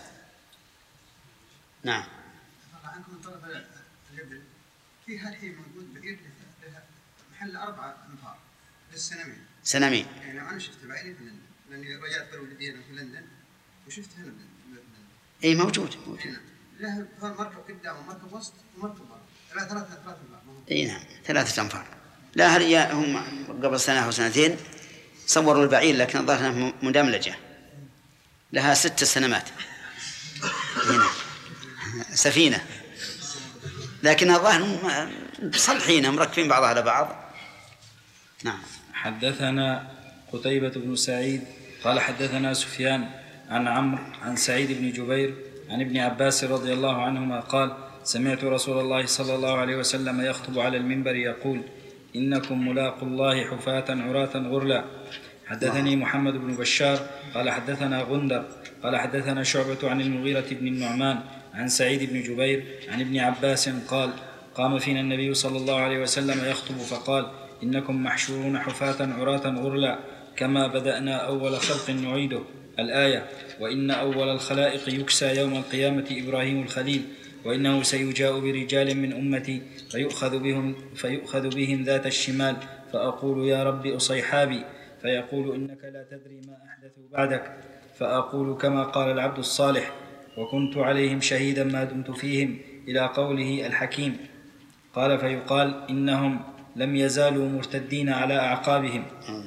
نعم. عنكم طلب الإبل في هالحين موجود بعير محل 4 أنفار للسنمين. يعني أنا شفت بعيني في لندن، لأني رجعت بلدينا في لندن وشفت هنا بلندن. إيه موجود. له مركب قدام ومركب وسط ومركب برا. 3 أنفار. إيه نعم 3 أنفار. لا هل هم قبل سنة أو سنتين صوروا البعير لكن الظاهر أنها مدملجة لها 6 سنمات هنا سفينة، لكنها الظاهر مصلحين مركبين بعضها على بعض. نعم. حدثنا قتيبة بن سعيد قال حدثنا سفيان عن عمرو عن سعيد بن جبير عن ابن عباس رضي الله عنهما قال: سمعت رسول الله صلى الله عليه وسلم يخطب على المنبر يقول: إنكم ملاقوا الله حفاة عراة غرلا. حدثني محمد بن بشار قال حدثنا غندر قال حدثنا شعبة عن المغيرة بن النعمان عن سعيد بن جبير عن ابن عباس قال: قام فينا النبي صلى الله عليه وسلم يخطب فقال: إنكم محشورون حفاة عراة غرلا كما بدأنا أول خلق نعيده. الآية: وإن أول الخلائق يكسى يوم القيامة إبراهيم الخليل، وإنه سيجاء برجال من أمتي فيؤخذ بهم ذات الشمال، فأقول: يا رب أصيحابي، فيقول: إنك لا تدري ما أحدثوا بعدك، فأقول: كما قال العبد الصالح: وكنت عليهم شهيدا ما دمت فيهم، إلى قوله الحكيم. قال: فيقال: إنهم لم يزالوا مرتدين على أعقابهم.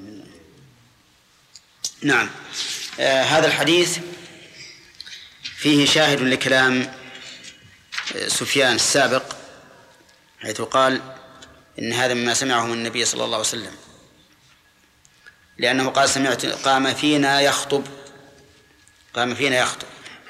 نعم. هذا الحديث فيه شاهد لكلام سفيان السابق، حيث قال إن هذا مما سمعه من النبي صلى الله عليه وسلم، لأنه قال: سمعت قام فينا يخطب، قام فينا يخطب،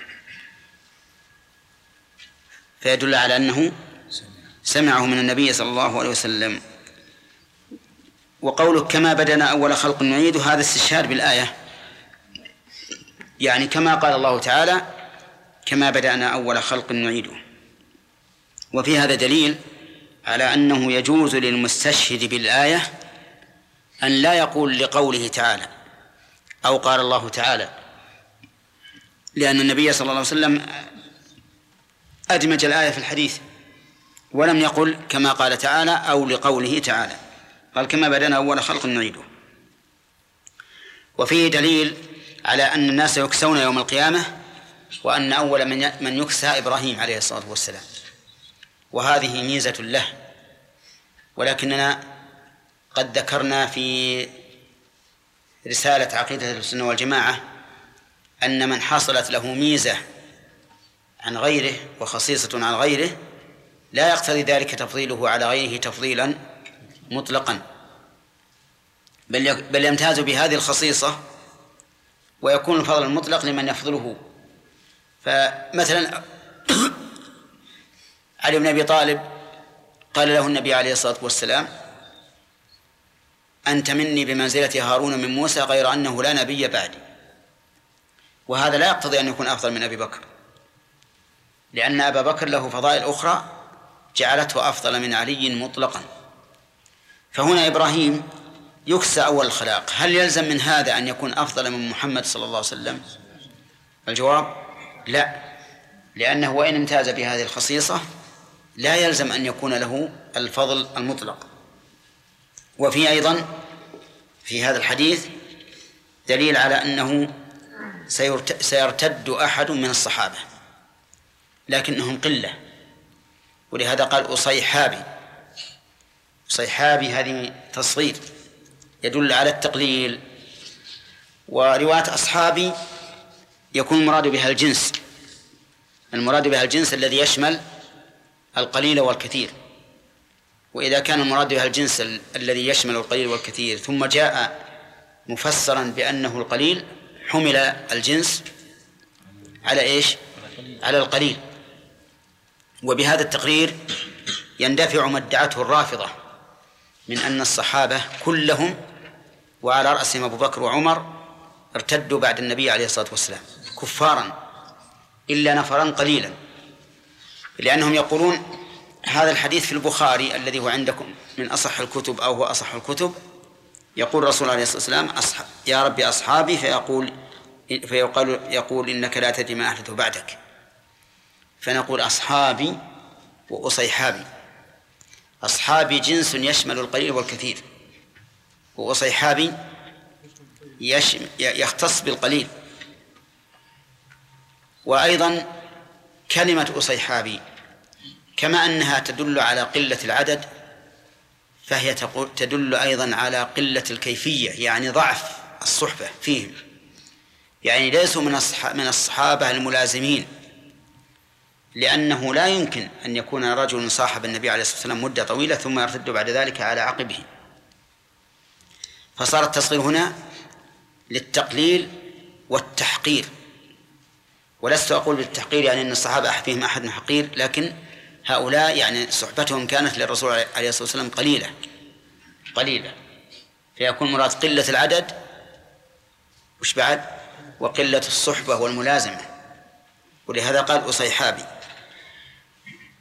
فيدل على أنه سمعه من النبي صلى الله عليه وسلم. وقوله كما بدنا أول خلق نعيد، هذا استشهاد بالآية، يعني كما قال الله تعالى: كما بدأنا أول خلق نعيده. وفي هذا دليل على أنه يجوز للمستشهد بالآية أن لا يقول لقوله تعالى أو قال الله تعالى، لأن النبي صلى الله عليه وسلم أدمج الآية في الحديث ولم يقل كما قال تعالى أو لقوله تعالى، قال كما بدأنا أول خلق نعيده. وفيه دليل على أن الناس يكسون يوم القيامة، وأن أول من يكسى إبراهيم عليه الصلاة والسلام، وهذه ميزة له. ولكننا قد ذكرنا في رسالة عقيدة السنة والجماعة أن من حصلت له ميزة عن غيره وخصيصة عن غيره لا يقتضي ذلك تفضيله على غيره تفضيلا مطلقا، بل يمتاز بهذه الخصيصة ويكون الفضل المطلق لمن يفضله. فمثلا علي بن أبي طالب قال له النبي عليه الصلاة والسلام: أنت مني بمنزلة هارون من موسى غير أنه لا نبي بعدي. وهذا لا يقتضي أن يكون أفضل من أبي بكر، لأن أبا بكر له فضائل أخرى جعلته أفضل من علي مطلقا. فهنا إبراهيم يكسى أول الخلاق، هل يلزم من هذا أن يكون أفضل من محمد صلى الله عليه وسلم؟ الجواب: لا، لأنه وإن امتاز بهذه الخصيصة لا يلزم أن يكون له الفضل المطلق. وفي أيضا في هذا الحديث دليل على أنه سيرتد أحد من الصحابة، لكنهم قلة، ولهذا قال: أصيحابي. أصيحابي هذه تصغير يدل على التقليل. ورواية أصحابي يكون المراد بها الجنس، المراد بها الجنس الذي يشمل القليل والكثير. وإذا كان المراد بها الجنس الذي يشمل القليل والكثير ثم جاء مفسرا بأنه القليل، حمل الجنس على إيش؟ على القليل. وبهذا التقرير يندفع ما ادعته الرافضة من أن الصحابة كلهم وعلى رأسهم أبو بكر وعمر ارتدوا بعد النبي عليه الصلاة والسلام كفارا إلا نفرا قليلا، لأنهم يقولون هذا الحديث في البخاري الذي هو عندكم من أصح الكتب أو هو أصح الكتب، يقول الرسول عليه الصلاة والسلام: يا ربي أصحابي، فيقول إنك لا تدري ما أحدث بعدك، فنقول أصحابي وأصيحابي. أصحابي جنس يشمل القليل والكثير، وأصيحابي يختص بالقليل. وأيضا كلمة أصيحابي كما أنها تدل على قلة العدد، فهي تدل أيضا على قلة الكيفية، يعني ضعف الصحبة فيهم، يعني ليسوا من الصحابة الملازمين، لأنه لا يمكن أن يكون رجل صاحب النبي عليه الصلاة والسلام مدة طويلة ثم يرتد بعد ذلك على عقبه. فصار التصغير هنا للتقليل والتحقير، ولست أقول بالتحقير يعني أن الصحابة فيهم أحد حقير، لكن هؤلاء يعني صحبتهم كانت للرسول عليه الصلاة والسلام قليلة، فيكون مراد قلة العدد وش بعد؟ وقلة الصحبة والملازمة. ولهذا قال أصيحابي.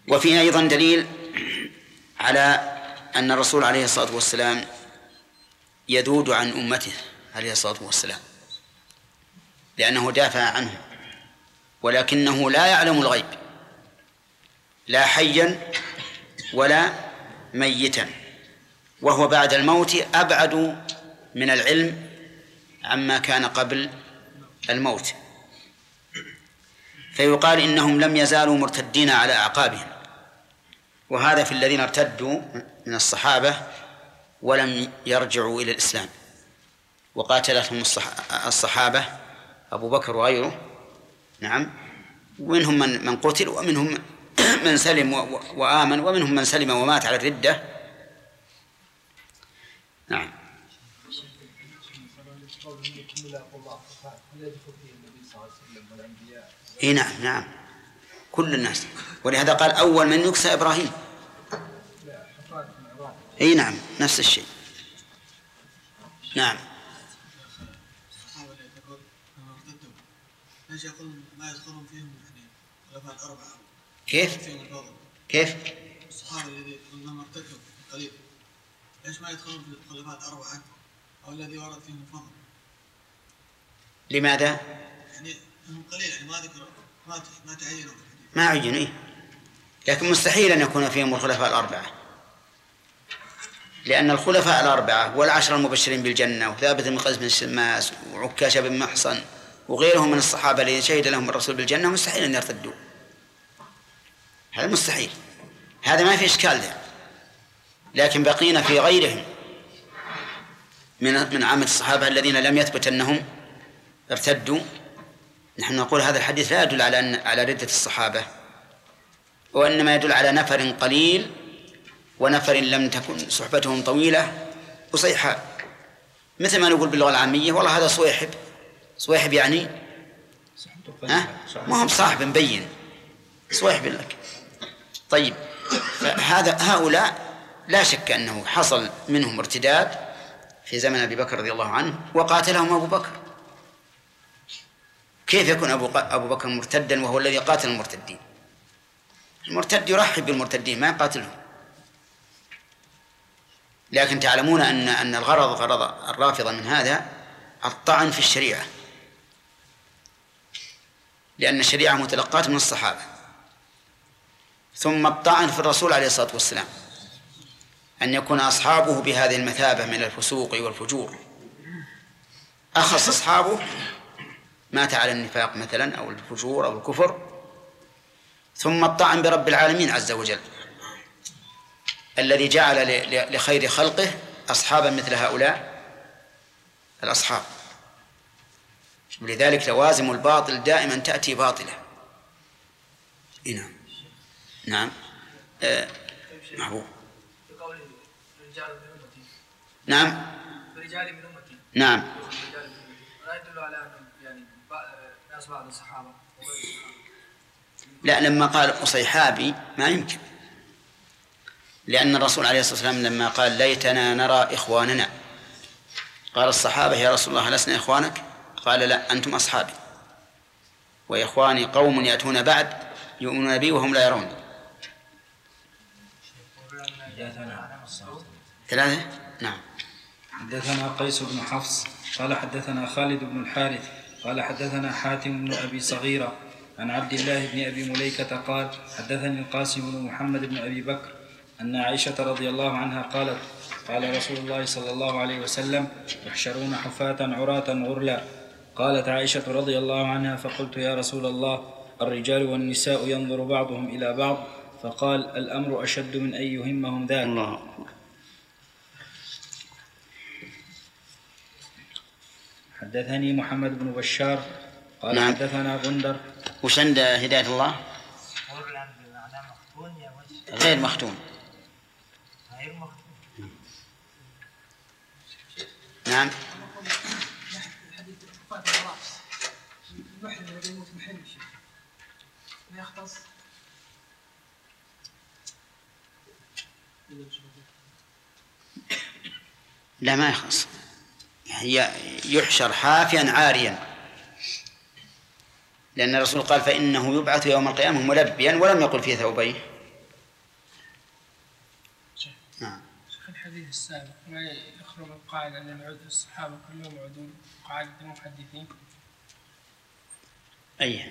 وفيه أيضا دليل على أن الرسول عليه الصلاة والسلام يذود عن أمته عليه الصلاة والسلام، لأنه دافع عنهم، ولكنه لا يعلم الغيب، لا حيا ولا ميتا، وهو بعد الموت أبعد من العلم عما كان قبل الموت، فيقال إنهم لم يزالوا مرتدين على أعقابهم. وهذا في الذين ارتدوا من الصحابة ولم يرجعوا إلى الإسلام، وقاتلتهم الصحابة أبو بكر وغيره، نعم، ومنهم من قتل، ومنهم من سلم وآمن، ومنهم من سلم ومات على الردة. نعم. إيه نعم نعم، كل الناس، ولهذا قال أول من يكسى إبراهيم. إيه نعم، نفس الشيء. نعم. ليش يقولون ما يدخلون فيهم يعني الخلفاء الأربعة؟ كيف؟ كيف؟ الصحابة الذين انهم ارتكبوا قليل، ليش ما يدخلون في الخلفاء الأربعة أو الذي ورد فيهم الفضل؟ لماذا؟ يعني هم قليل، يعني ما ذكروا، ما تعينوا، ما عينوا، إيه؟ لكن مستحيل أن يكون فيهم الخلفاء الأربعة، لأن الخلفاء الأربعة والعشر المبشرين بالجنة وثابت بن قيس بن الشماس وعكاشة بن محصن وغيرهم من الصحابة الذين شهد لهم الرسول بالجنة مستحيل أن يرتدوا، هذا مستحيل، هذا ما في إشكال ذا. لكن بقينا في غيرهم من عامة الصحابة الذين لم يثبت أنهم ارتدوا. نحن نقول هذا الحديث لا يدل على ردة الصحابة، وإنما يدل على نفر قليل ونفر لم تكن صحبتهم طويلة وصيحة، مثل ما نقول باللغة العامية والله هذا صويحب يعني ما هم صاحب مبين صويحب لك. طيب، هؤلاء لا شك أنه حصل منهم ارتداد في زمن أبي بكر رضي الله عنه وقاتلهم أبو بكر. كيف يكون أبو بكر مرتدا وهو الذي قاتل المرتدين؟ المرتد يرحب بالمرتدين ما يقاتلهم. لكن تعلمون أن غرض الرافضة من هذا الطعن في الشريعة، لأن الشريعة متلقاة من الصحابة، ثم الطعن في الرسول عليه الصلاة والسلام، أن يكون أصحابه بهذه المثابة من الفسوق والفجور، أخص أصحابه مات على النفاق مثلا أو الفجور أو الكفر، ثم الطعن برب العالمين عز وجل الذي جعل لخير خلقه أصحابا مثل هؤلاء الأصحاب. ولذلك لوازم الباطل دائما تأتي باطلة. نعم نعم محبوب. نعم رجال من أمتي. نعم. لا يدل على أن يعني ناس بعض الصحابة. لا، لما قال أصيحابي ما يمكن، لأن الرسول عليه الصلاة والسلام لما قال ليتنا نرى إخواننا قال الصحابة يا رسول الله لسنا إخوانك؟ قال لا، أنتم أصحابي، وإخواني قوم يأتون بعد يؤمنون بي وهم لا يرون. ثلاثة. نعم. حدثنا قيس بن حفص قال حدثنا خالد بن الحارث قال حدثنا حاتم بن أبي صغيرة عن عبد الله بن أبي مليكة قال حدثني القاسم بن محمد بن أبي بكر أن عائشة رضي الله عنها قالت قال رسول الله صلى الله عليه وسلم يحشرون حفاة عراة غرلا. قالت عائشة رضي الله عنها فقلت يا رسول الله الرجال والنساء ينظر بعضهم إلى بعض؟ فقال الأمر أشد من أن يهمهم ذاك. الله. حدثني محمد بن بشار قال نعم. حدثنا غندر. وش عند هداية الله؟ غير مختون. نعم. لا ما يخص، هي يحشر حافيا عاريا، لأن الرسول قال فإنه يبعث يوم القيامة ملبيا ولم يقل في ثوبيه، نعم. الحديث السابق ما يخرج القاعدة أن الصحابة كلهم عدول قاعدة المحدثين. أي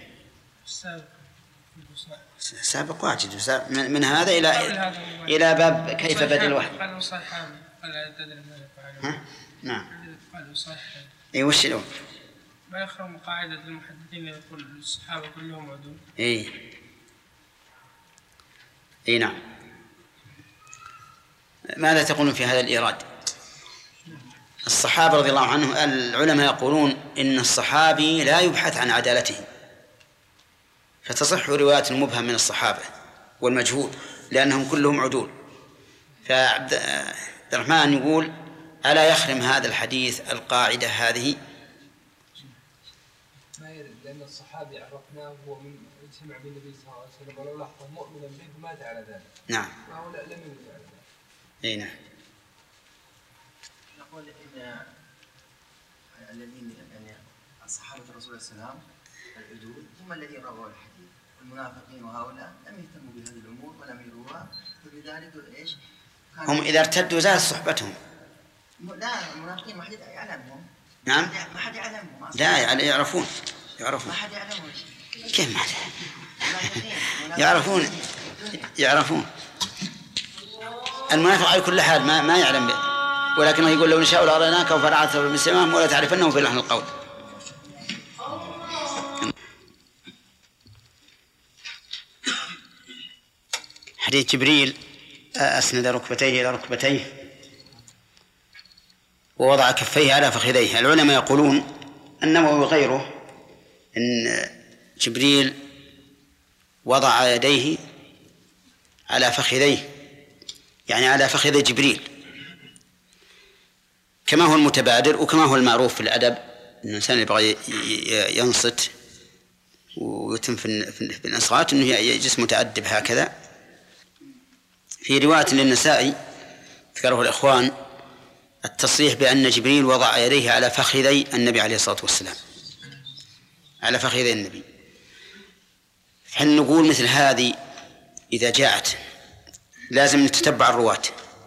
السابق واجد من هذا إلى باب كيف بدل الوحي. قالوا صحابي قال تدري ماذا فعلوا. نعم. قالوا صحابي. أي وش له؟ ما يخرج قاعدة المحدثين يقول الصحابة كلهم عدول. أي نعم. ماذا تقولون في هذا الإيراد؟ الصحابة رضي الله عنهم العلماء يقولون إن الصحابي لا يبحث عن عدالته، فتصح رواية المبهم من الصحابة والمجهول لأنهم كلهم عدول. فعبد الرحمن يقول ألا يخرم هذا الحديث القاعدة هذه؟ ما يرد لأن الصحابي عرفناه هو من سمع بالنبي صلى الله عليه وسلم ولو لحظة مؤمنا به مات على ذلك. نعم. وهؤلاء لم يموتوا على ذلك. أي نعم. نقول إن الذين يعني الصحابة الرسول صلى الله عليه وسلم العدول هم الذين رووا الحديث، والمنافقين وهؤلاء لم يهتموا بهذه الأمور ولم يروها، فبذلك إيش؟ هم إذا ارتدوا زاد صحبتهم. لا المنافقين ما حد يعلمهم. نعم. ما حد يعلمهم. لا يعرفون. ما حد يعلمهم. كيف ما حد يعرفون. المنافق على كل حال ما يعلم به، ولكنه يقول لو نشاء لأريناك وفرعته بالسماء ولا تعرفنه في لحن القول. حديث جبريل أسند ركبتيه إلى ركبتيه ووضع كفيه على فخذيه. العلماء يقولون النووي وغيره إن جبريل وضع يديه على فخذيه، يعني على فخذ جبريل، كما هو المتبادر وكما هو المعروف في الأدب أن الإنسان يبغى ينصت ويتم في الإنصات أنه يجلس متأدب هكذا. في رواية للنسائي ذكره الإخوان التصريح بأن جبريل وضع يديه على فخذي النبي عليه الصلاة والسلام، على فخذي النبي. هل نقول مثل هذه إذا جاءت لازم نتتبع الرواة،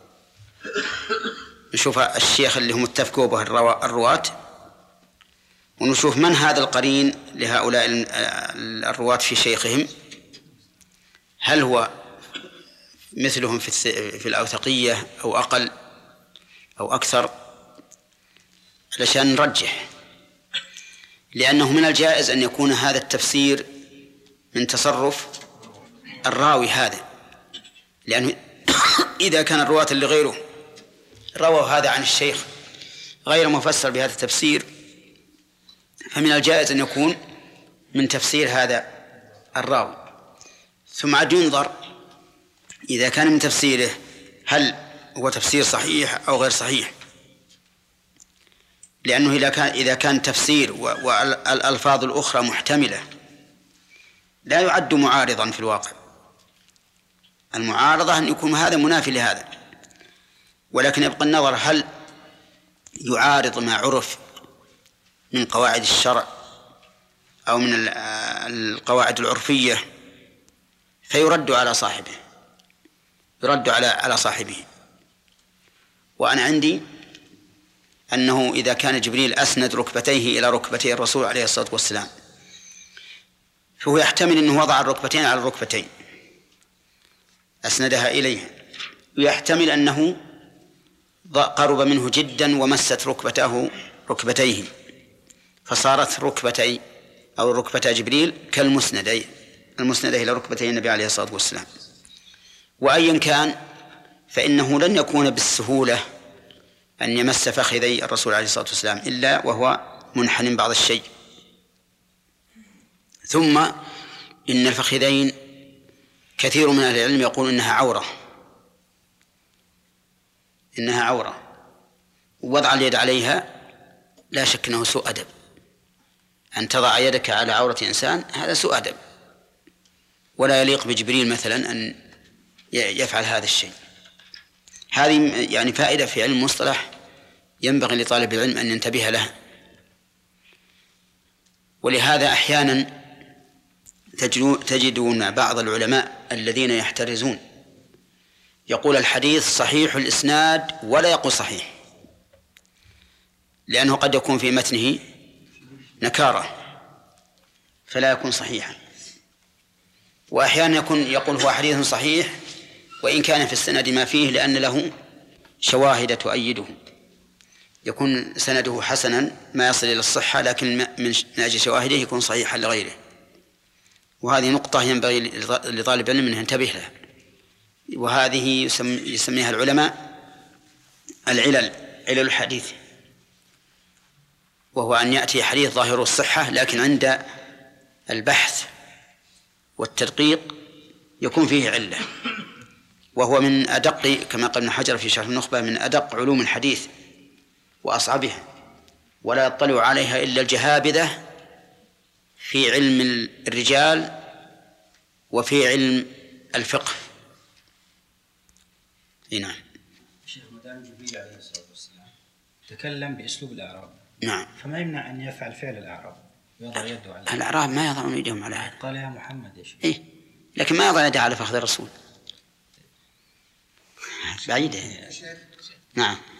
نشوف الشيخ اللي هم اتفقوا به الرواة، ونشوف من هذا القرين لهؤلاء الرواة في شيخهم، هل هو مثلهم في الأوثقية أو أقل أو أكثر، علشان نرجح. لأنه من الجائز أن يكون هذا التفسير من تصرف الراوي هذا، لأنه إذا كان الرواة اللي غيره رووا هذا عن الشيخ غير مفسر بهذا التفسير، فمن الجائز أن يكون من تفسير هذا الراوي. ثم عاد ينظر إذا كان من تفسيره هل هو تفسير صحيح أو غير صحيح، لأنه إذا كان تفسير والألفاظ الأخرى محتملة لا يعد معارضا في الواقع. المعارضة أن يكون هذا منافي لهذا، ولكن يبقى النظر هل يعارض ما عرف من قواعد الشرع أو من القواعد العرفية، فيرد على صاحبه، يرد على صاحبه. وأنا عندي أنه إذا كان جبريل أسند ركبتيه إلى ركبتي الرسول عليه الصلاة والسلام، فهو يحتمل أنه وضع الركبتين على الركبتين أسندها إليها، ويحتمل أنه قرب منه جدا ومست ركبتيه فصارت ركبتي أو ركبتا جبريل كالمسندين إلى ركبتي النبي عليه الصلاة والسلام. وأيا كان فإنه لن يكون بالسهولة أن يمس فخذي الرسول عليه الصلاة والسلام إلا وهو منحن بعض الشيء. ثم إن الفخذين كثير من أهل العلم يقول إنها عورة، ووضع اليد عليها لا شك أنه سوء أدب. أن تضع يدك على عورة إنسان هذا سوء أدب، ولا يليق بجبريل مثلا أن يفعل هذا الشيء. هذه يعني فائدة في علم المصطلح ينبغي لطالب العلم أن ينتبه لها. ولهذا أحيانا تجدون بعض العلماء الذين يحترزون يقول الحديث صحيح الإسناد ولا يقول صحيح، لأنه قد يكون في متنه نكارة فلا يكون صحيحا، وأحيانا يقول هو حديث صحيح وإن كان في السند ما فيه لأن له شواهد تؤيده، يكون سنده حسنا ما يصل إلى الصحة، لكن من أجل شواهده يكون صحيحا لغيره. وهذه نقطة ينبغي لطالب العلم أن ينتبه لها، وهذه يسميها العلماء علل الحديث، وهو أن يأتي حديث ظاهر الصحة لكن عند البحث والتدقيق يكون فيه علة، وهو من أدق كما قال ابن حجر في شرح النخبة من أدق علوم الحديث وأصعبها، ولا يطلع عليها إلا الجهابذة في علم الرجال وفي علم الفقه. نعم. الشيخ مدام جبريل عليه الصلاة والسلام تكلم بأسلوب الأعراب، نعم، فما يمنع أن يفعل فعل الأعراب ويضع يده على الأعراب ما يضعون يدهم على هذا، قال يا محمد يا شيخ، إيه، لكن ما يضع يده على فخذ الرسول، بعيدة. نعم.